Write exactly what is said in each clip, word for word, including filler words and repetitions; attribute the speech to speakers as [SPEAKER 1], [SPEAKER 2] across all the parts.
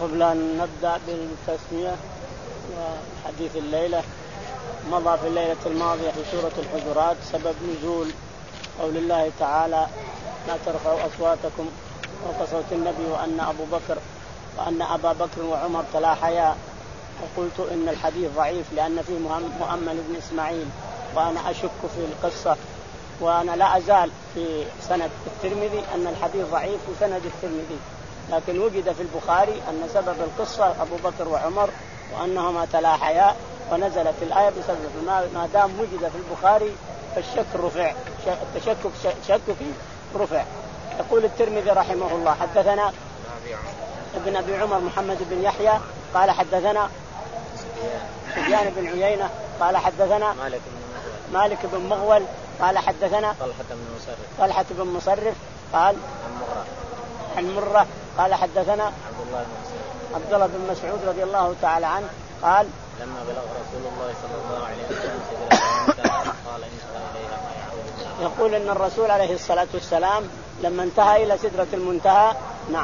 [SPEAKER 1] قبل أن نبدأ بالتسمية وحديث الليلة، مضى في الليلة الماضية في سورة الحجرات سبب نزول قول الله تعالى: لا ترفعوا أصواتكم فوق صوت النبي وأن أبو بكر وأن أبا بكر وعمر تلاحيا. وقلت إن الحديث ضعيف لأن فيه مؤمل بن إسماعيل وأنا أشك في القصة، وأنا لا أزال في سند الترمذي أن الحديث ضعيف في سند الترمذي، لكن وجد في البخاري أن سبب القصة أبو بكر وعمر وأنهما تلاحيا ونزلت الآية بسبب ما دام وجد في البخاري فالشك رفع، التشكك شك رفع. يقول الترمذي رحمه الله: حدثنا ابن أبي عمر محمد بن يحيى قال حدثنا سفيان بن عيينة قال حدثنا
[SPEAKER 2] مالك بن
[SPEAKER 1] مالك بن مغول قال حدثنا
[SPEAKER 2] طلحة بن مصرف
[SPEAKER 1] طلحة بن مصرف قال
[SPEAKER 2] عن مرة
[SPEAKER 1] عن مرة قال حدثنا
[SPEAKER 2] عبد الله بن مسعود
[SPEAKER 1] عبد الله بن مسعود رضي الله تعالى عنه قال:
[SPEAKER 2] لما بلغ رسول الله صلى الله عليه وسلم سدرة قال انتهى إليها ما يعود.
[SPEAKER 1] يقول إن الرسول عليه الصلاة والسلام لما انتهى إلى سدرة المنتهى نعم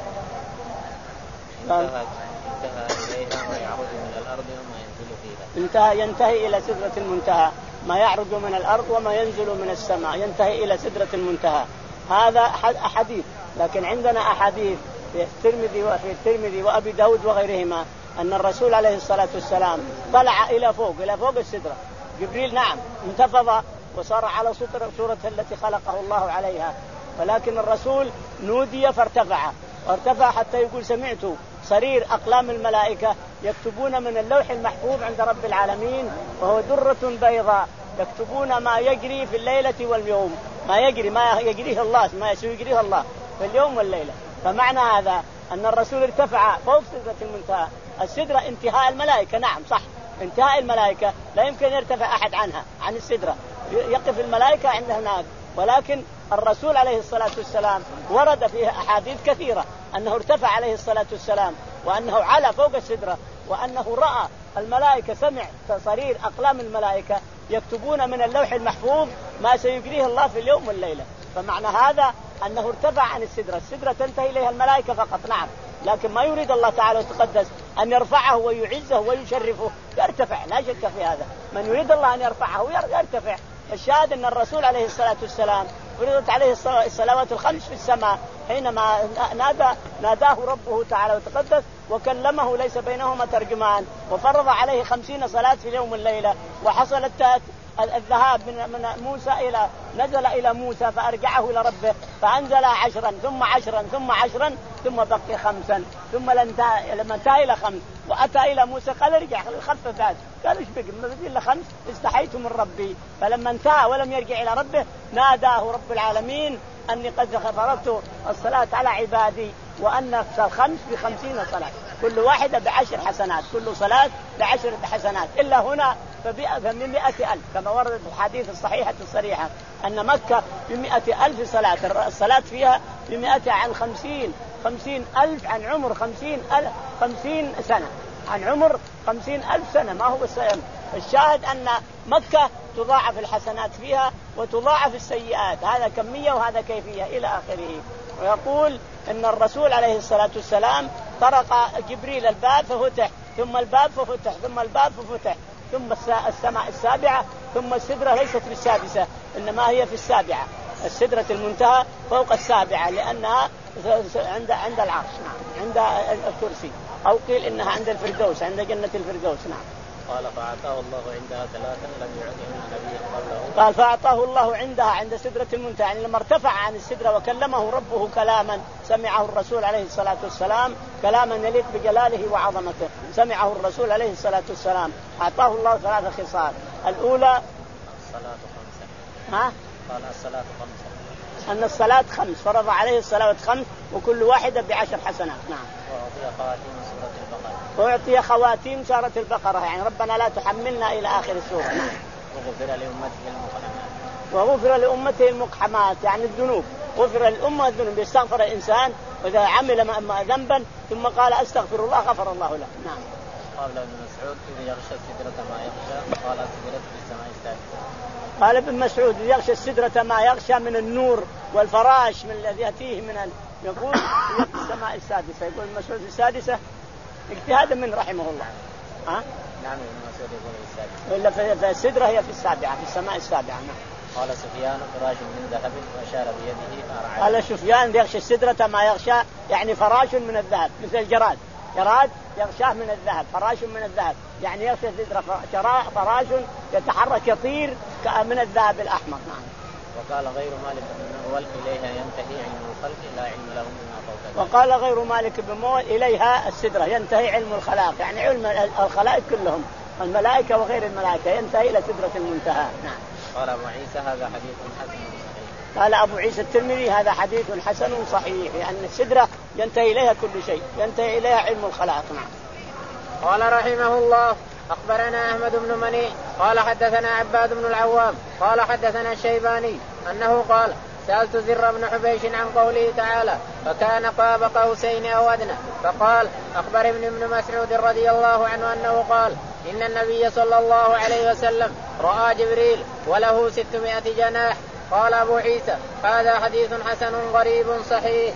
[SPEAKER 2] انتهى, انتهى إليها ما يعود من الأرض وما ينزل فيها.
[SPEAKER 1] انتهى ينتهي إلى سدرة المنتهى، ما يعرج من الأرض وما ينزل من السماء ينتهي إلى سدرة المنتهى. هذا أحاديث، لكن عندنا أحاديث في الترمذي وفي الترمذي وأبي داود وغيرهما أن الرسول عليه الصلاة والسلام طلع إلى فوق إلى فوق السدرة. جبريل نعم انتفض وصار على صورة التي خلقه الله عليها، ولكن الرسول نودي فارتفع وارتفع حتى يقول: سمعت صرير أقلام الملائكة يكتبون من اللوح المحفوظ عند رب العالمين وهو درة بيضاء، يكتبون ما يجري في الليلة واليوم، ما يجري ما يجريه الله ما يجريه الله في اليوم والليلة. فمعنى هذا أن الرسول ارتفع فوق سدرة المنتهى. السدرة انتهاء الملائكة، نعم صح، انتهاء الملائكة لا يمكن يرتفع أحد عنها عن السدرة، يقف الملائكة عند هناك، ولكن الرسول عليه الصلاة والسلام ورد فيها أحاديث كثيرة أنه ارتفع عليه الصلاة والسلام وأنه على فوق السدرة وأنه رأى الملائكة، سمع صرير أقلام الملائكة يكتبون من اللوح المحفوظ ما سيجريه الله في اليوم والليلة. فمعنى هذا أنه ارتفع عن السدرة. السدرة تنتهي إليها الملائكة فقط نعم، لكن ما يريد الله تعالى وتقدس أن يرفعه ويعزه ويشرفه يرتفع، لا شك في هذا. من يريد الله أن يرفعه يرتفع. الشاهد أن الرسول عليه الصلاة والسلام فرضت عليه الصلوات الخمس في السماء حينما نادى ناداه ربه تعالى وتقدس وكلمه ليس بينهما ترجمان، وفرض عليه خمسين صلاة في اليوم والليلة، وحصلت الذهاب من موسى إلى نزل إلى موسى فأرجعه إلى ربه فأنزل عشرا ثم عشرا ثم عشرا ثم بقي خمسا، ثم لما انتهى إلى خمس وأتى إلى موسى قال: ارجع خفف هذا، قال: ايش بقي ما بقي إلا خمس، استحيت من ربي. فلما انتهى ولم يرجع إلى ربه ناداه رب العالمين أني قد فرضت الصلاة على عبادي وأن الخمس بخمسين صلاة كل واحدة بعشر حسنات، كل صلاة بعشر حسنات، إلا هنا فبمئة ألف كما ورد في الحديث الصحيحة الصريحة أن مكة بمئة ألف صلاة، الصلاة فيها بمئة عن خمسين خمسين ألف عن عمر خمسين ألف خمسين سنة، عن عمر خمسين ألف سنة ما هو السلام. الشاهد أن مكة تضاعف الحسنات فيها وتضاعف السيئات، هذا كمية وهذا كيفية إلى آخره. ويقول أن الرسول عليه الصلاة والسلام طرق جبريل الباب ففتح، ثم الباب ففتح، ثم الباب ففتح، ثم السماء السابعة، ثم السدرة ليست في السادسة إنما هي في السابعة، السدرة المنتهى فوق السابعة لأنها عند عند العرش عند الكرسي، أو قيل إنها عند الفردوس عند جنة الفردوس. نعم.
[SPEAKER 2] قال فأعطاه الله عندها ثلاثا لم يعطهم النبي قبله.
[SPEAKER 1] قال فأعطاه الله عندها عند سدرة المنتهى، يعني لما ارتفع عن السدرة وكلمه ربه كلاما سمعه الرسول عليه الصلاة والسلام كلاما يليق بجلاله وعظمته، سمعه الرسول عليه الصلاة والسلام. أعطاه الله ثلاث خصال. الأولى
[SPEAKER 2] الصلاة خمسة.
[SPEAKER 1] ها؟
[SPEAKER 2] قال الصلاة خمسة.
[SPEAKER 1] أن الصلاة خمس، فرض عليه الصلاة خمس وكل واحدة بعشر حسنات. نعم.
[SPEAKER 2] وأعطي خواتيم سورة البقرة.
[SPEAKER 1] وأعطي خواتيم سورة البقرة، يعني ربنا لا تحملنا إلى آخر السورة.
[SPEAKER 2] وغفر لأمته المقحمات.
[SPEAKER 1] وغفر لأمته المقحمات يعني الذنوب، غفر الأمة الذنوب، يستغفر الإنسان وإذا عمل ذنبا ثم قال أستغفر الله غفر الله له. نعم.
[SPEAKER 2] قال ابن مسعود: إذا يغشى السدرة ما يغشى قال السدرة في السماء السادسة.
[SPEAKER 1] قال ابن مسعود: يغشى السدرة ما يغشى من النور والفراش من الذي يأتيه من ال... يقول السماء السادسة. يقول مسعود السادسة اجتهادا من رحمه الله. ها؟
[SPEAKER 2] نعم ابن مسعود يقول السادسة.
[SPEAKER 1] ولا في السدرة هي في السابعة، في السماء السابعة. نعم.
[SPEAKER 2] قال سفيان فراش من ذهب وأشار بيده فأرعاه.
[SPEAKER 1] قال سفيان يغشى السدرة ما يغشى، يعني فراش من الذهب مثل الجراد، جراد يغشاه من الذهب، فراش من الذهب، يعني يغشى السدرة فراش يتحرك يطير من الذهب الأحمر. نعم.
[SPEAKER 2] وقال غير مالك بن مغول إليها ينتهي علم الخلق لا علم له مما فوق.
[SPEAKER 1] وقال غير مالك بن مغول إليها السدرة ينتهي علم الخلاق، يعني علم الخلائق كلهم، الملائكة وغير الملائكة، ينتهي إلى سدرة المنتهى. نعم.
[SPEAKER 2] قال أبو عيسى هذا حديث حسن صحيح.
[SPEAKER 1] قال أبو عيسى الترمذي هذا حديث حسن صحيح، لأن السدرة ينتهي إليها كل شيء، ينتهي إليها علم الخلائق. نعم.
[SPEAKER 3] قال رحمه الله أخبرنا أحمد بن منيع قال حدثنا عباد بن العوام قال حدثنا الشيباني أنه قال سألت زر بن حبيش عن قوله تعالى فكان قاب قوسين أو أدنى، فقال أخبر ابن ابن مسعود رضي الله عنه أنه قال إن النبي صلى الله عليه وسلم رأى جبريل وله ستمائة جناح. قال أبو عيسى هذا حديث حسن غريب صحيح.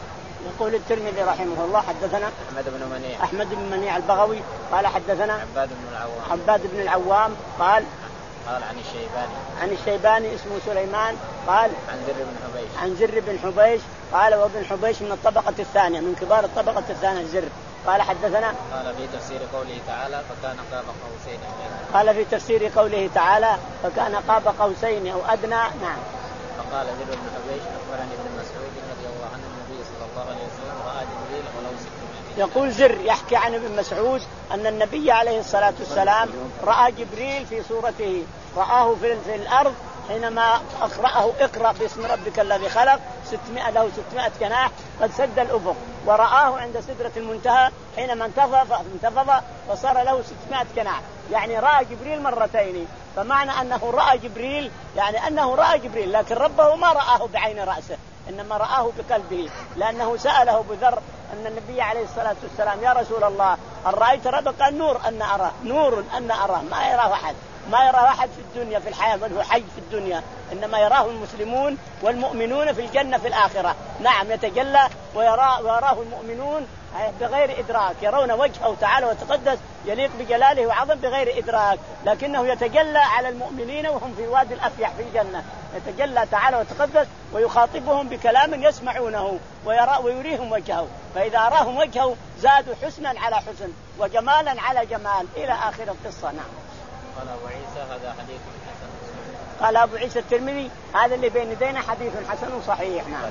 [SPEAKER 1] يقول الترمذي رحمه الله حدثنا
[SPEAKER 2] أحمد بن منيع
[SPEAKER 1] أحمد بن منيع البغوي قال حدثنا
[SPEAKER 2] عباد بن العوام
[SPEAKER 1] عباد بن العوام قال
[SPEAKER 2] قال عن الشيباني
[SPEAKER 1] عن الشيباني اسمه سليمان قال
[SPEAKER 2] عن زر بن حبيش
[SPEAKER 1] عن زر بن حبيش قال وابن حبيش من الطبقة الثانية من كبار الطبقة الثانية زر. قال حدثنا
[SPEAKER 2] قال في تفسير قوله تعالى فكان قاب قوسين أو أدنى.
[SPEAKER 1] قال في تفسير قوله تعالى فكان قاب قوسين أو أدنى. نعم.
[SPEAKER 2] فقال زر بن حبيش أخبرني ابن مسعود رضي الله عنه النبي صلى الله عليه وسلم رأى جبريل ولو ستمائة.
[SPEAKER 1] يقول زر يحكي عن ابن مسعود أن النبي عليه الصلاة والسلام رأى جبريل في صورته، رآه في الأرض حينما أقرأه اقرأ باسم ربك الذي خلق ستمائة له ستمائة جناح قد سد الأفق، ورآه عند سدرة المنتهى حينما انتفض انتفض فصار له ستمائة جناح، يعني رأى جبريل مرتين. فمعنى أنه رأى جبريل يعني أنه رأى جبريل، لكن ربه ما رآه بعين رأسه إنما رآه بقلبه، لأنه سأله بذر أن النبي عليه الصلاة والسلام يا رسول الله هل رأيت ربك؟ قال نور أن أراه، نور أن أراه، ما يراه أحد، ما يراه أحد في الدنيا في الحياة بل هو حي في الدنيا، إنما يراه المسلمون والمؤمنون في الجنة في الآخرة. نعم يتجلى ويراه, ويراه المؤمنون بغير إدراك، يرون وجهه تعالى وتقدس يليق بجلاله وعظم بغير إدراك، لكنه يتجلى على المؤمنين وهم في وادي الأفيح في الجنة، يتجلى تعالى وتقدس ويخاطبهم بكلام يسمعونه ويرى ويريهم وجهه، فإذا أراهم وجهه زادوا حسنا على حسن وجمالا على جمال إلى آخر القصة. نعم.
[SPEAKER 2] قال أبو عيسى هذا حديث حسن.
[SPEAKER 1] قال أبو عيسى الترمذي هذا اللي بين يدينا حديث حسن صحيح. نعم.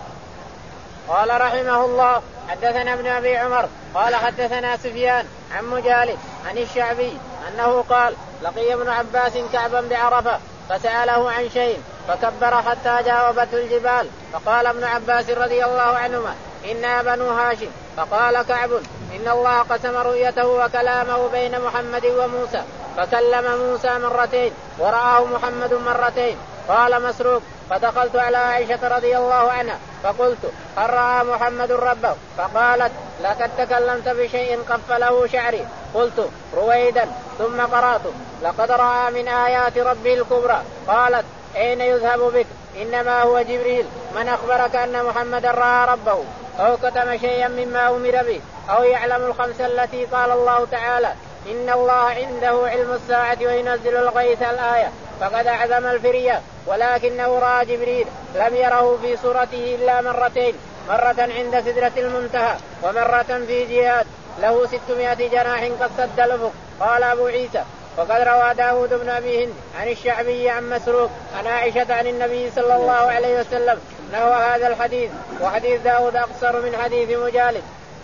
[SPEAKER 3] قال رحمه الله حدثنا ابن أبي عمر قال حدثنا سفيان عن مجالد عن الشعبي أنه قال لقي ابن عباس كعبا بعرفة فسأله عن شيء فكبر حتى جاوبته الجبال، فقال ابن عباس رضي الله عنهما إنا بنو هاشم، فقال كعب إن الله قسم رؤيته وكلامه بين محمد وموسى، فكلم موسى مرتين ورآه محمد مرتين. قال مسروق فدخلت على عائشة رضي الله عنها فقلت هل رأى محمد ربه؟ فقالت لقد تكلمت بشيء قف له شعري. قلت رويدا ثم قرأت لقد رأى من آيات ربه الكبرى. قالت أين يذهب بك؟ إنما هو جبريل. من أخبرك أن محمد رأى ربه أو كتم شيئا مما أمر به أو يعلم الخمس التي قال الله تعالى إن الله عنده علم الساعة وينزل الغيث الآية فقد أعظم الفرية، ولكنه رأى جبريل لم يره في صورته إلا مرتين، مرة عند سدرة المنتهى ومرة في جهاد له ستمائة جناح قد سد الأفق. قال أبو عيسى وقد روى داود بن أبي هند عن الشعبي عن مسروق عن عائشة عن النبي صلى الله عليه وسلم نحو هذا الحديث، وحديث داود أقصر من حديث مجالد.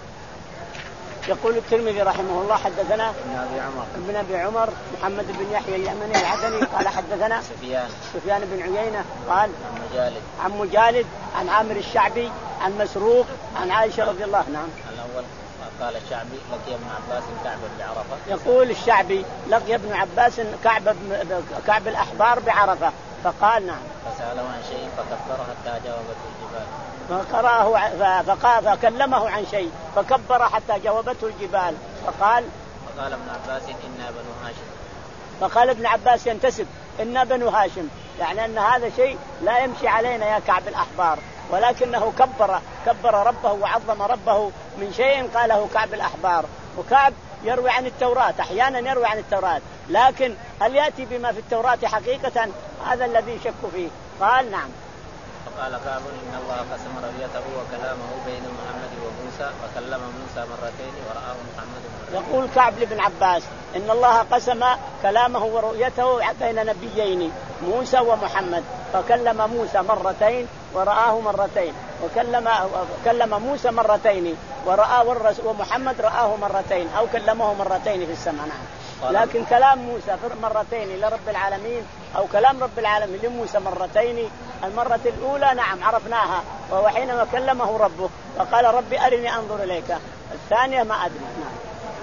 [SPEAKER 1] يقول الترمذي رحمه الله حدثنا
[SPEAKER 2] ابن أبي عمر
[SPEAKER 1] ابن أبي عمر محمد بن يحيى اليمني العدني قال حدثنا
[SPEAKER 2] سفيان
[SPEAKER 1] سفيان بن عيينة قال
[SPEAKER 2] عن مجالد
[SPEAKER 1] عن مجالد عن عامر الشعبي عن مسروق عن عائشة رضي الله عنها.
[SPEAKER 2] الأول قال الشعبي لقي ابن عباس كعب بعرفة.
[SPEAKER 1] يقول الشعبي لقي ابن عباس كعب كعب الأحبار بعرفة، فقال نعم
[SPEAKER 2] فسأله عن شيء فكبر حتى جاوبته الجبال،
[SPEAKER 1] فقرأه فقال فكلمه عن شيء فكبر حتى جاوبته الجبال. فقال
[SPEAKER 2] فقال ابن عباس إنا بنو هاشم،
[SPEAKER 1] فقال ابن عباس ينتسب إنا بنو هاشم، يعني أن هذا شيء لا يمشي علينا يا كعب الأحبار، ولكنه كبر كبر ربه وعظم ربه من شيء قاله كعب الأحبار. وكعب يروي عن التوراة، أحيانا يروي عن التوراة، لكن هل يأتي بما في التوراة حقيقة؟ هذا الذي شك فيه. قال نعم.
[SPEAKER 2] فقال كعب إن الله قسم رؤيته وكلامه بين محمد وموسى وكلم موسى مرتين ورآه محمد مرتين.
[SPEAKER 1] يقول كعب لابن عباس إن الله قسم كلامه ورؤيته بين نبيين موسى ومحمد، فكلم موسى مرتين ورآه مرتين، وكلم كلم موسى مرتين ورآه ومحمد رآه مرتين أو كلمه مرتين في السماء. لكن كلام موسى مرتين لرب العالمين أو كلام رب العالمين لموسى مرتين، المرة الأولى نعم عرفناها وهو حينما كلمه ربه وقال ربي أرني أنظر إليك، الثانية ما أدري. نعم.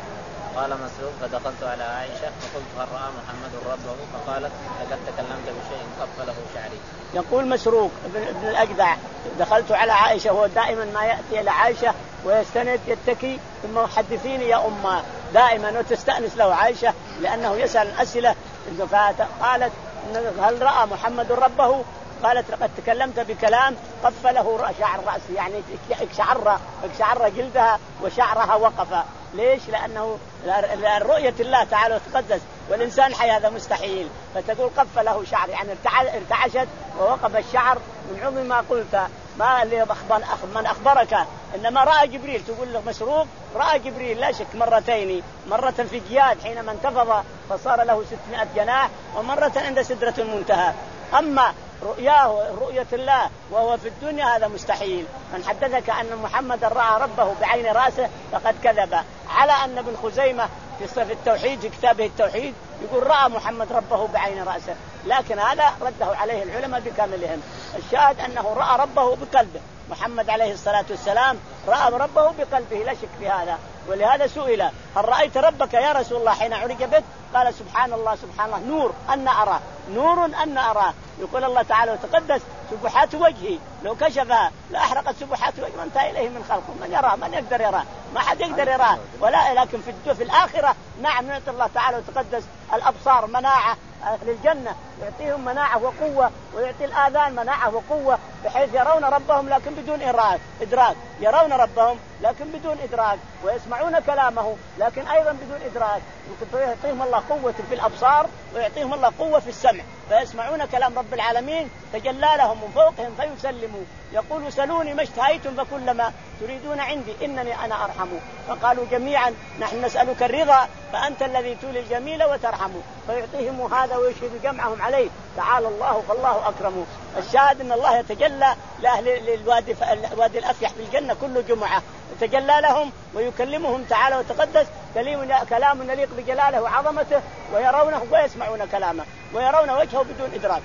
[SPEAKER 2] قال مسروق فدخلت على عائشة فقلت هل رأى محمد ربه؟ فقالت لقد تكلمت بشيء قفله شعري.
[SPEAKER 1] يقول مسروق ابن الأجدع دخلت على عائشة، هو دائما ما يأتي إلى عائشة ويستند يتكي ثم حدثيني يا أمه دائما وتستأنس له عائشة لأنه يسأل أسئلة. فقالت هل رأى محمد ربه؟ قالت لقد تكلمت بكلام قفله شعر رأسه، يعني اكشعر اكشعر جلدها وشعرها وقف. ليش؟ لأنه رؤية الله تعالى وتقدس والإنسان حي هذا مستحيل، فتقول قفله شعر يعني ارتعشت ووقف الشعر من عظم ما قلت. ما اللي من أخبرك؟ إنما رأى جبريل. تقول له مسروق رأى جبريل لا شك مرتين، مرة في جياد حينما انتفض فصار له ستمائة جناح، ومرة عند سدرة المنتهى. أما رؤياه رؤية الله وهو في الدنيا هذا مستحيل. من حدثك أن محمد رأى ربه بعين رأسه فقد كذب. على أن ابن خزيمة في التوحيد في كتابه التوحيد يقول رأى محمد ربه بعين رأسه، لكن هذا رده عليه العلماء بكاملهم. الشاهد أنه رأى ربه بقلبه، محمد عليه الصلاة والسلام رأى ربه بقلبه لا شك في هذا. ولهذا سئل هل رأيت ربك يا رسول الله حين عرج بك؟ قال سبحان الله سبحان الله نور أن أراه، نور أن أراه. يقول الله تعالى وتقدس سبحات وجهي لو كشفها لأحرقت سبحات وجهي من انتهى إليه من خلقه. من يراه؟ من يقدر يراه؟ ما حد يقدر يراه. ولا لكن في في الآخرة نعم يعطي الله تعالى وتقدس الأبصار مناعة. أهل الجنة يعطيهم مناعة وقوة، ويعطي الآذان مناعة وقوة بحيث يرون ربهم لكن بدون إدراك، يرون ربهم لكن بدون إدراك، ويسمعون كلامه لكن أيضا بدون إدراك. يعطيهم الله قوة في الأبصار ويعطيهم الله قوة في السمع، فيسمعون كلام رب العالمين تجلى لهم من فوقهم فيسلموا. يقول سلوني ما اشتهيتم فكلما تريدون عندي إنني أنا أرحم. فقالوا جميعا نحن نسألك الرضا فأنت الذي تولي الجميل وترحم. فيعطيهم هذا ويشهد جمعهم عليه تعالى الله فالله أكرمه. الشاهد أن الله يتجلى لأهل الوادي الوادي الأفيح في الجنة كل جمعة، يتجلى لهم ويكلمهم تعالى وتقدس كلام يليق بجلاله وعظمته، ويرونه ويسمعون كلامه ويرون وجهه بدون إدراك.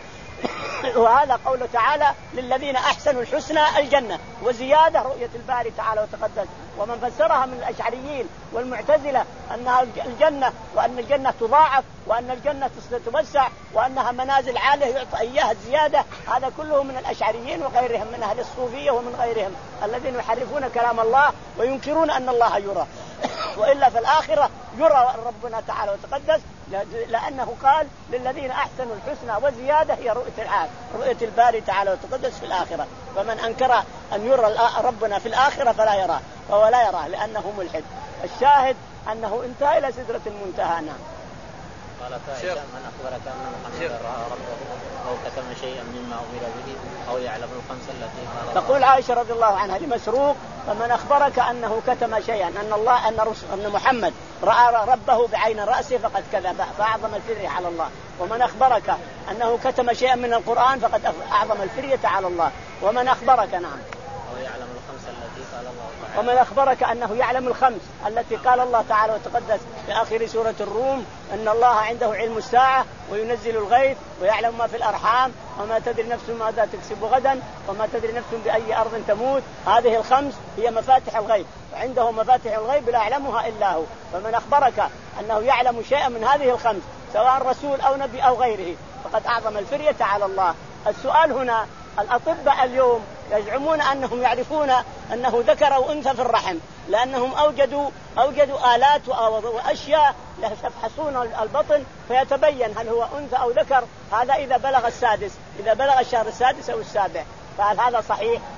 [SPEAKER 1] وهذا قوله تعالى للذين أحسنوا الحسنى الجنة وزيادة رؤية الباري تعالى وتقدس. ومن فسرها من الأشعريين والمعتزلة أنها الجنة وأن الجنة تضاعف وأن الجنة تتوسع وأنها منازل عالية يعطى إياها الزيادة، هذا كله من الأشعريين وغيرهم من أهل الصوفية ومن غيرهم الذين يحرفون كلام الله وينكرون أن الله يرى. وإلا في الآخرة يرى ربنا تعالى وتقدس، لأنه قال للذين أحسنوا الحسنى وزيادة هي رؤية العالم رؤية الباري تعالى وتقدس في الآخرة. فمن أنكر أن يرى ربنا في الآخرة فلا يراه، فهو لا يراه لأنه ملحد. الشاهد أنه انتهى إلى سدرة المنتهى. نعم.
[SPEAKER 2] قالت عائشة من أخبرك أن محمد رأى ربه أو كتم شيئا مما أمر به أو يعلم الخمس التي قال.
[SPEAKER 1] تقول عائشة رضي الله عنها لمسروق فمن أخبرك أنه كتم شيئا أن الله أن, أن محمد رأى ربه بعين رأسه فقد كذب فأعظم الفرية على الله. ومن أخبرك أنه كتم شيئا من القرآن فقد أعظم الفرية على الله. ومن أخبرك نعم
[SPEAKER 2] أو يعلم الخمس التي قال الله تعالى.
[SPEAKER 1] ومن أخبرك أنه يعلم الخمس التي قال الله تعالى وتقدس في آخر سورة الروم أن الله عنده علم الساعة وينزل الغيث ويعلم ما في الأرحام وما تدري نفس ماذا تكسب غدا وما تدري نفس بأي أرض تموت. هذه الخمس هي مفاتح الغيب، وعنده مفاتح الغيب لا يعلمها إلا هو. فمن أخبرك أنه يعلم شيئا من هذه الخمس سواء رسول أو نبي أو غيره فقد أعظم الفرية على الله. السؤال هنا الأطباء اليوم يزعمون أنهم يعرفون أنه ذكر وأنثى في الرحم لأنهم أوجدوا أوجدوا آلات وأشياء يفحصون البطن فيتبين هل هو أنثى أو ذكر. هذا إذا بلغ السادس إذا بلغ الشهر السادس أو السابع. فهل هذا صحيح؟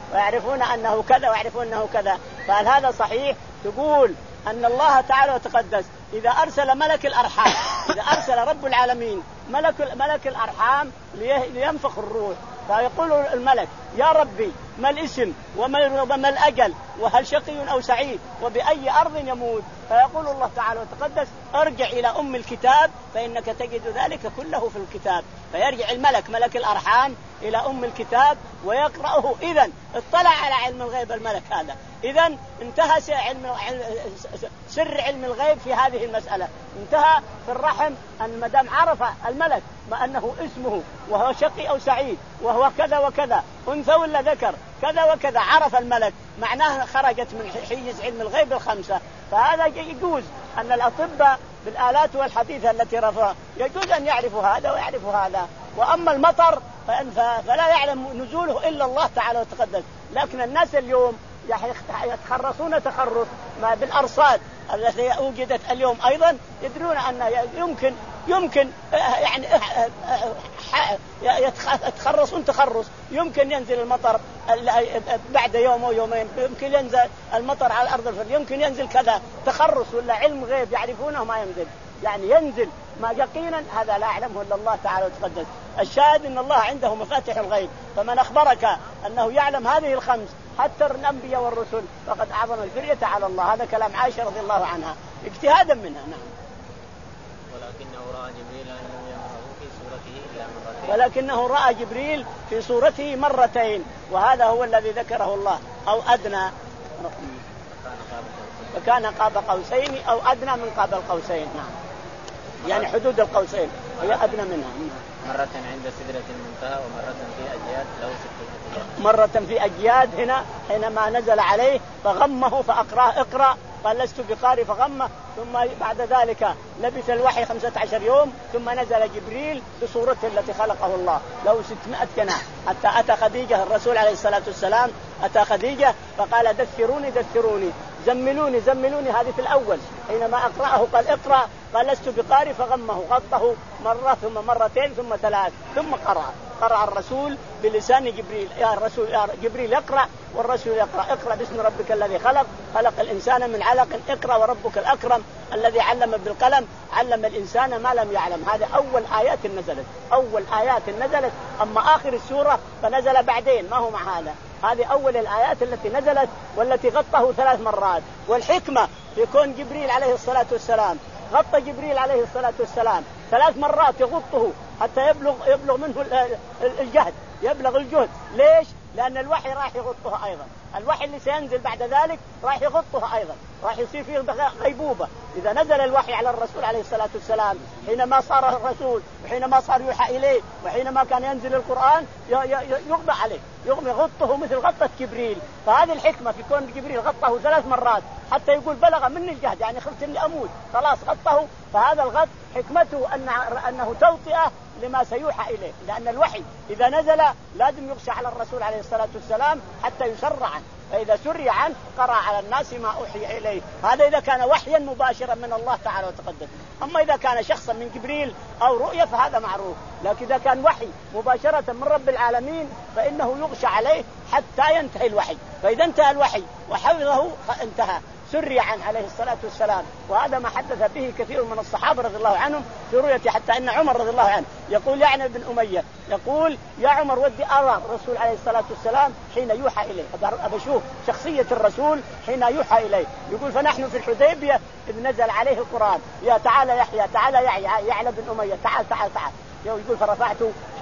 [SPEAKER 1] ويعرفون أنه كذا ويعرفون أنه كذا. فهل هذا صحيح؟ تقول أن الله تعالى وتقدس إذا أرسل ملك الأرحام، إذا أرسل رب العالمين ملك ملك الأرحام لينفخ الروح، فيقول الملك يا ربي ما الاسم وما الأجل وهل شقي أو سعيد وبأي أرض يموت؟ فيقول الله تعالى وتقدس ارجع إلى أم الكتاب فإنك تجد ذلك كله في الكتاب. فيرجع الملك ملك الأرحام إلى أم الكتاب ويقرأه. إذن اطلع على علم الغيب الملك هذا، إذن انتهى علم سر علم الغيب في هذه المسألة، انتهى في الرحم أن مدام عرف الملك ما أنه اسمه وهو شقي أو سعيد وهو كذا وكذا أنثى ولا ذكر كذا وكذا، عرف الملك معناه خرجت من حيز علم الغيب الخمسة. فهذا يجوز أن الأطباء بالآلات والحديثة التي رفعها يجوز أن يعرفوا هذا ويعرفوا هذا. وأما المطر فلا يعلم نزوله إلا الله تعالى وتقدس. لكن الناس اليوم يتخرصون تخرص ما بالأرصاد التي وجدت اليوم أيضا، يدرون أن يمكن يمكن يعني يتخرصون تخرص، يمكن ينزل المطر بعد يوم أو يومين، يمكن ينزل المطر على الأرض الفل، يمكن ينزل كذا، تخرص ولا علم غيب يعرفونه ما ينزل، يعني ينزل ما يقينا هذا لا يعلمه إلا الله تعالى وتقدس. الشاهد إن الله عنده مفاتيح الغيب، فمن أخبرك أنه يعلم هذه الخمس حتى الأنبياء والرسل فقد أعظم الفرية على الله. هذا كلام عائشة رضي الله عنها اجتهادا منها. نعم.
[SPEAKER 2] ولكنه رأى جبريل لم يره في صورته إلا مرتين.
[SPEAKER 1] ولكنه رأى جبريل في صورته مرتين، وهذا هو الذي ذكره الله، أو أدنى، فكان قاب قوسين أو أدنى من قاب القوسين. نعم. يعني حدود القوسين هي أدنى منها.
[SPEAKER 2] مرة عند سدرة المنتهى ومرة في أجياد له ستة أجياد.
[SPEAKER 1] مرة في أجياد هنا حينما نزل عليه فغمه فأقرأ اقرأ قال لست بقارئ فغمه، ثم بعد ذلك لبث الوحي خمسة عشر يوم، ثم نزل جبريل بصورته التي خلقه الله له ستمائة جناح، حتى أتى خديجة الرسول عليه الصلاة والسلام أتى خديجة فقال دثروني دثروني زملوني زملوني. هذه في الأول حينما أقرأه قال اقرأ قال لست بقارئ فغمه، غطه مرة ثم مرتين ثم ثلاث ثم قرأ قرأ الرسول بلسان جبريل يا الرسول يا جبريل اقرأ، والرسول يقرأ اقرأ باسم ربك الذي خلق خلق الإنسان من علق اقرأ وربك الأكرم الذي علم بالقلم علم الإنسان ما لم يعلم. هذه أول آيات نزلت أول آيات نزلت أما آخر السورة فنزل بعدين ما هو مع هذا. هذه أول الآيات التي نزلت والتي غطه ثلاث مرات. والحكمة في كون جبريل عليه الصلاة والسلام غطى جبريل عليه الصلاة والسلام ثلاث مرات يغطه حتى يبلغ يبلغ منه الجهد يبلغ الجهد. ليش؟ لأن الوحي راح يغطه أيضا، الوحي اللي سينزل بعد ذلك راح يغطه أيضا، راح يصير فيه غيبوبة. إذا نزل الوحي على الرسول عليه الصلاة والسلام حينما صار الرسول وحينما صار يوحى إليه وحينما كان ينزل القرآن يغطى عليه يغمي غطه مثل غطة جبريل. فهذه الحكمة في كون جبريل غطه ثلاث مرات حتى يقول بلغ مني الجهد يعني خفت إني أموت خلاص غطه. فهذا الغط حكمته أن أنه توطئة لما سيوحى إليه، لأن الوحي إذا نزل لازم يغشى على الرسول عليه الصلاة والسلام حتى يسر عنه، فإذا سري عنه قرأ على الناس ما أوحي إليه. هذا إذا كان وحيا مباشرا من الله تعالى وتقدم. أما إذا كان شخصا من جبريل أو رؤية فهذا معروف، لكن إذا كان وحي مباشرة من رب العالمين فإنه يغشى عليه حتى ينتهي الوحي. فإذا انتهى الوحي وحفظه انتهى سري عنه عليه الصلاة والسلام. وهذا ما حدث به كثير من الصحابة رضي الله عنهم في رؤيته، حتى أن عمر رضي الله عنه يقول يعني بن أمية يقول يا عمر ودي أرى الرسول عليه الصلاة والسلام حين يوحى إليه، أبشوف شخصية الرسول حين يوحى إليه. يقول فنحن في الحديبية إذ نزل عليه القرآن يا تعالى يحيى تعالى يحيى يعلى بن أمية تعال تعال تعال. يقول فرفعت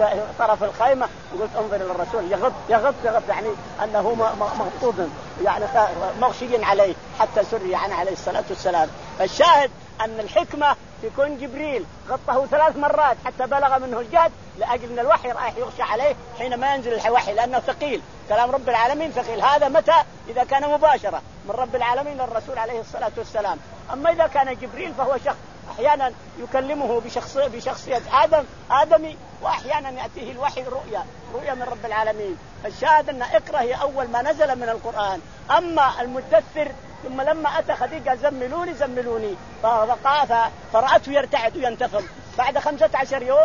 [SPEAKER 1] طرف الخيمة وقلت انظر إلى الرسول يغط يغط يغط يعني أنه مغطوب يعني مغشي عليه حتى سري عنه عليه الصلاة والسلام. فالشاهد أن الحكمة في كون جبريل غطه ثلاث مرات حتى بلغ منه الجهد لأجل أن الوحي راح يغشى عليه حينما ينزل الوحي لأنه ثقيل، كلام رب العالمين ثقيل. هذا متى؟ إذا كان مباشرة من رب العالمين للرسول عليه الصلاة والسلام. أما إذا كان جبريل فهو شخص أحيانا يكلمه بشخصية, بشخصية آدم آدمي، وأحيانا يأتيه الوحي رؤيا رؤيا من رب العالمين. الشاهد أن اقرأ هي أول ما نزل من القرآن. أما المدثر ثم لما أتى خديجة زملوني زملوني فوقع فرأته يرتعد وينتفض. بعد خمسة عشر يوم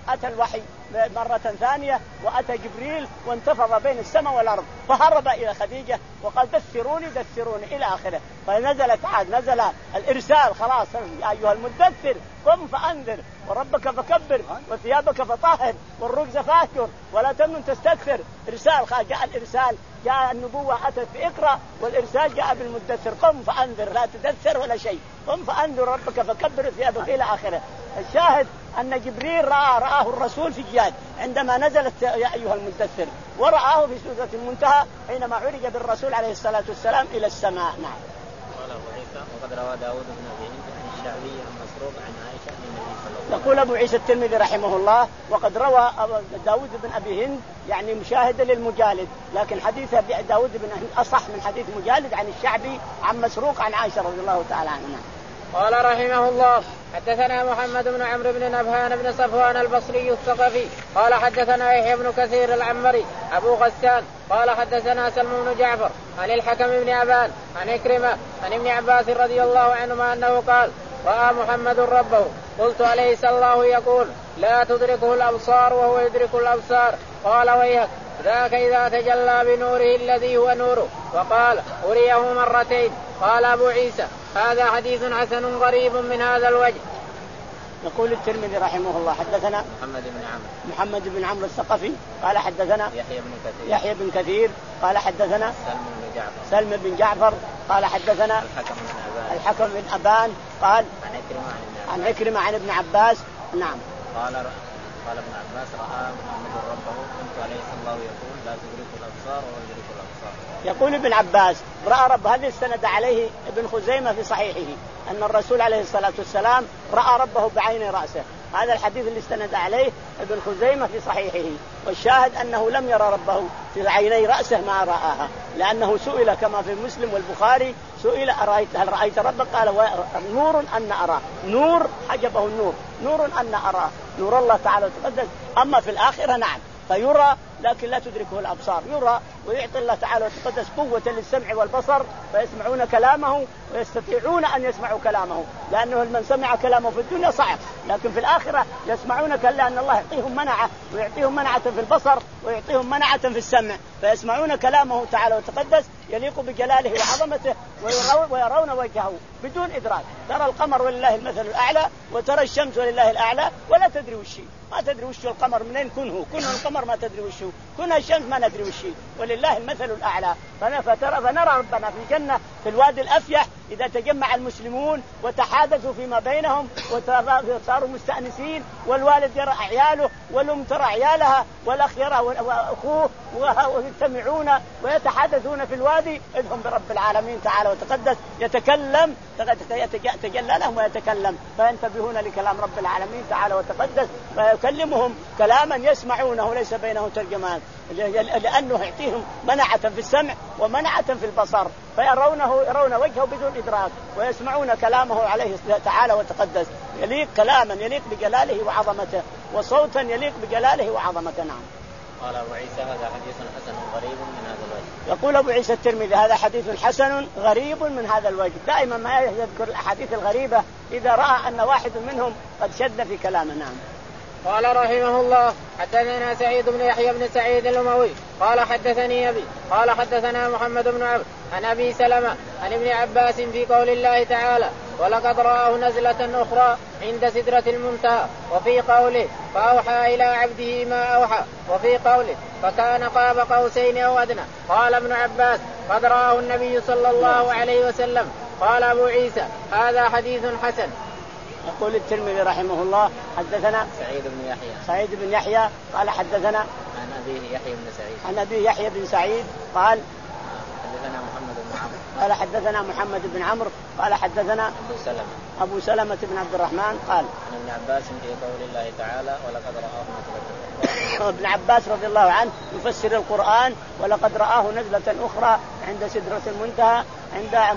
[SPEAKER 1] أتى الوحي مرة ثانية وأتى جبريل وانتفض بين السماء والأرض فهرب إلى خديجة وقال دثروني دثروني إلى آخره. فنزلت عاد نزل الإرسال خلاص يا أيها المدثر قم فأنذر وربك فكبر وثيابك فطهر والرجز فاهجر ولا تمنن تستكثر. إرسال جاء الإرسال جاء النبوة أتت بإقرأ والإرسال جاء بالمدثر قم فأنذر لا تدثر ولا شيء قم فأنذر ربك فكبر ثيابك إلى آخره. الشاهد أن جبريل رأى رآه الرسول في جهاد عندما نزلت يا أيها المدثر ورآه في سورة المنتهى حينما عرج بالرسول عليه الصلاة والسلام إلى السماء. نعم.
[SPEAKER 2] قال أبو عيسى وقد روى داود بن أبي هند عن الشعبي عن مسروق عن عائشة عن النبي صلى الله عليه وسلم.
[SPEAKER 1] يقول أبو عيسى الترمذي رحمه الله وقد روى داود بن أبي هند يعني مشاهدة للمجالد لكن حديث داود بن هند أصح من حديث مجالد عن الشعبي عن مسروق عن عائشة رضي الله تعالى عنها.
[SPEAKER 3] قال رحمه الله حدثنا محمد بن عمرو بن نبهان بن صفوان البصري الثقفي قال حدثنا يحيى بن كثير العنبري أبو غسان قال حدثنا سلم بن جعفر عن الحكم بن أبان عن إكرمة عن ابن عباس رضي الله عنهما أنه قال رأى محمد ربه قلت أليس الله يقول لا تدركه الأبصار وهو يدرك الأبصار قال ويهك ذاك إذا تجلى بنوره الذي هو نوره وقال أريه مرتين. قال أبو عيسى هذا حديث حسن غريب من هذا الوجه.
[SPEAKER 1] يقول الترمذي رحمه الله حدثنا
[SPEAKER 2] محمد بن عمرو
[SPEAKER 1] محمد بن عمرو الثقفي قال حدثنا
[SPEAKER 2] يحيى بن كثير
[SPEAKER 1] يحيى بن كثير قال حدثنا
[SPEAKER 2] سلم بن جعفر
[SPEAKER 1] سلم بن جعفر قال حدثنا
[SPEAKER 2] الحكم بن أبان
[SPEAKER 1] الحكم بن أبان قال
[SPEAKER 2] عن إكرمة
[SPEAKER 1] عن عكرمة عن ابن عباس. نعم.
[SPEAKER 2] قال قال ابن عباس رأى محمد ربه قلت أليس الله يقول لا تدرك الأبصار وهو يدرك الأبصار.
[SPEAKER 1] يقول ابن عباس رأى رب هذا استند عليه ابن خزيمة في صحيحه أن الرسول عليه الصلاة والسلام رأى ربه بعين رأسه. هذا الحديث اللي استند عليه ابن خزيمة في صحيحه والشاهد أنه لم يرى ربه في عيني رأسه ما رآها لأنه سئل كما في مسلم والبخاري سئل أرأيت هل رأيت ربك قال نور أن أراه نور حجبه النور نور أن أراه نور الله تعالى وتقدس. أما في الآخرة نعم فيرى لكن لا تدركه الأبصار يرى ويعطي الله تعالى وتقدس قوة للسمع والبصر فيسمعون كلامه ويستطيعون أن يسمعوا كلامه لأنه من سمع كلامه في الدنيا صعب لكن في الآخرة يسمعون لأن الله يعطيهم منعة ويعطيهم منعة في البصر ويعطيهم منعة في السمع فيسمعون كلامه تعالى وتقدس يليق بجلاله وعظمته ويرون وجهه بدون إدراك. ترى القمر ولله المثل الأعلى وترى الشمس ولله الأعلى ولا تدري وشي ما تدري وش القمر منين كنه كنه القمر ما تدري وشه كنه الشمس ما ندري وشي ولله المثل الأعلى. فنرى فنرى ربنا في الجنة في الوادي الأفيح إذا تجمع المسلمون وتحادثوا فيما بينهم وصاروا مستأنسين والوالد يرى عياله والأم ترى عيالها والأخ يرى أخوه ويجتمعون ويتحادثون في الوادي إذهم برب العالمين تعالى وتقدس يتكلم يتجلى لهم ويتكلم فينتبهون لكلام رب العالمين تعالى وتقدس فيكلمهم كلاما يسمعونه ليس بينه ترجمان لأنه يعطيهم منعة في السمع ومنعة في البصر فيرونه يرون وجهه بدون إدراك ويسمعون كلامه عليه تعالى وتقدس يليق كلاما يليق بجلاله وعظمته وصوتا يليق بجلاله وعظمته. نعم.
[SPEAKER 2] قال أبو عيسى هذا حديث حسن غريب من هذا الوجه.
[SPEAKER 1] يقول أبو عيسى الترمذي هذا حديث حسن غريب من هذا الوجه. دائما ما يذكر الأحاديث الغريبة إذا رأى أن واحد منهم قد شد في كلامه. نعم.
[SPEAKER 3] قال رحمه الله حدثنا سعيد بن يحيى بن سعيد الأموي قال حدثني أبي قال حدثنا محمد بن عبد عن أبي سلمة عن ابن عباس في قول الله تعالى ولقد رآه نزلة أخرى عند سدرة المنتهى وفي قوله فأوحى إلى عبده ما أوحى وفي قوله فكان قاب قوسين أو أدنى. قال ابن عباس قد رآه النبي صلى الله عليه وسلم. قال أبو عيسى هذا حديث حسن.
[SPEAKER 1] يقول الترمذي رحمه الله حدثنا
[SPEAKER 2] سعيد بن يحيى
[SPEAKER 1] سعيد بن يحيى قال حدثنا
[SPEAKER 2] عن أبيه يحيى بن سعيد
[SPEAKER 1] عن أبيه يحيى بن سعيد قال
[SPEAKER 2] حدثنا محمد بن عمرو
[SPEAKER 1] قال حدثنا محمد بن عمرو قال حدثنا
[SPEAKER 2] أبو سلمة
[SPEAKER 1] أبو سلمة بن عبد الرحمن قال
[SPEAKER 2] عن ابن عباس في قول الله تعالى ولقد رآه نزلة.
[SPEAKER 1] ابن عباس رضي الله عنه يفسر القرآن ولقد رآه نزلة أخرى عند سدرة المنتهى عند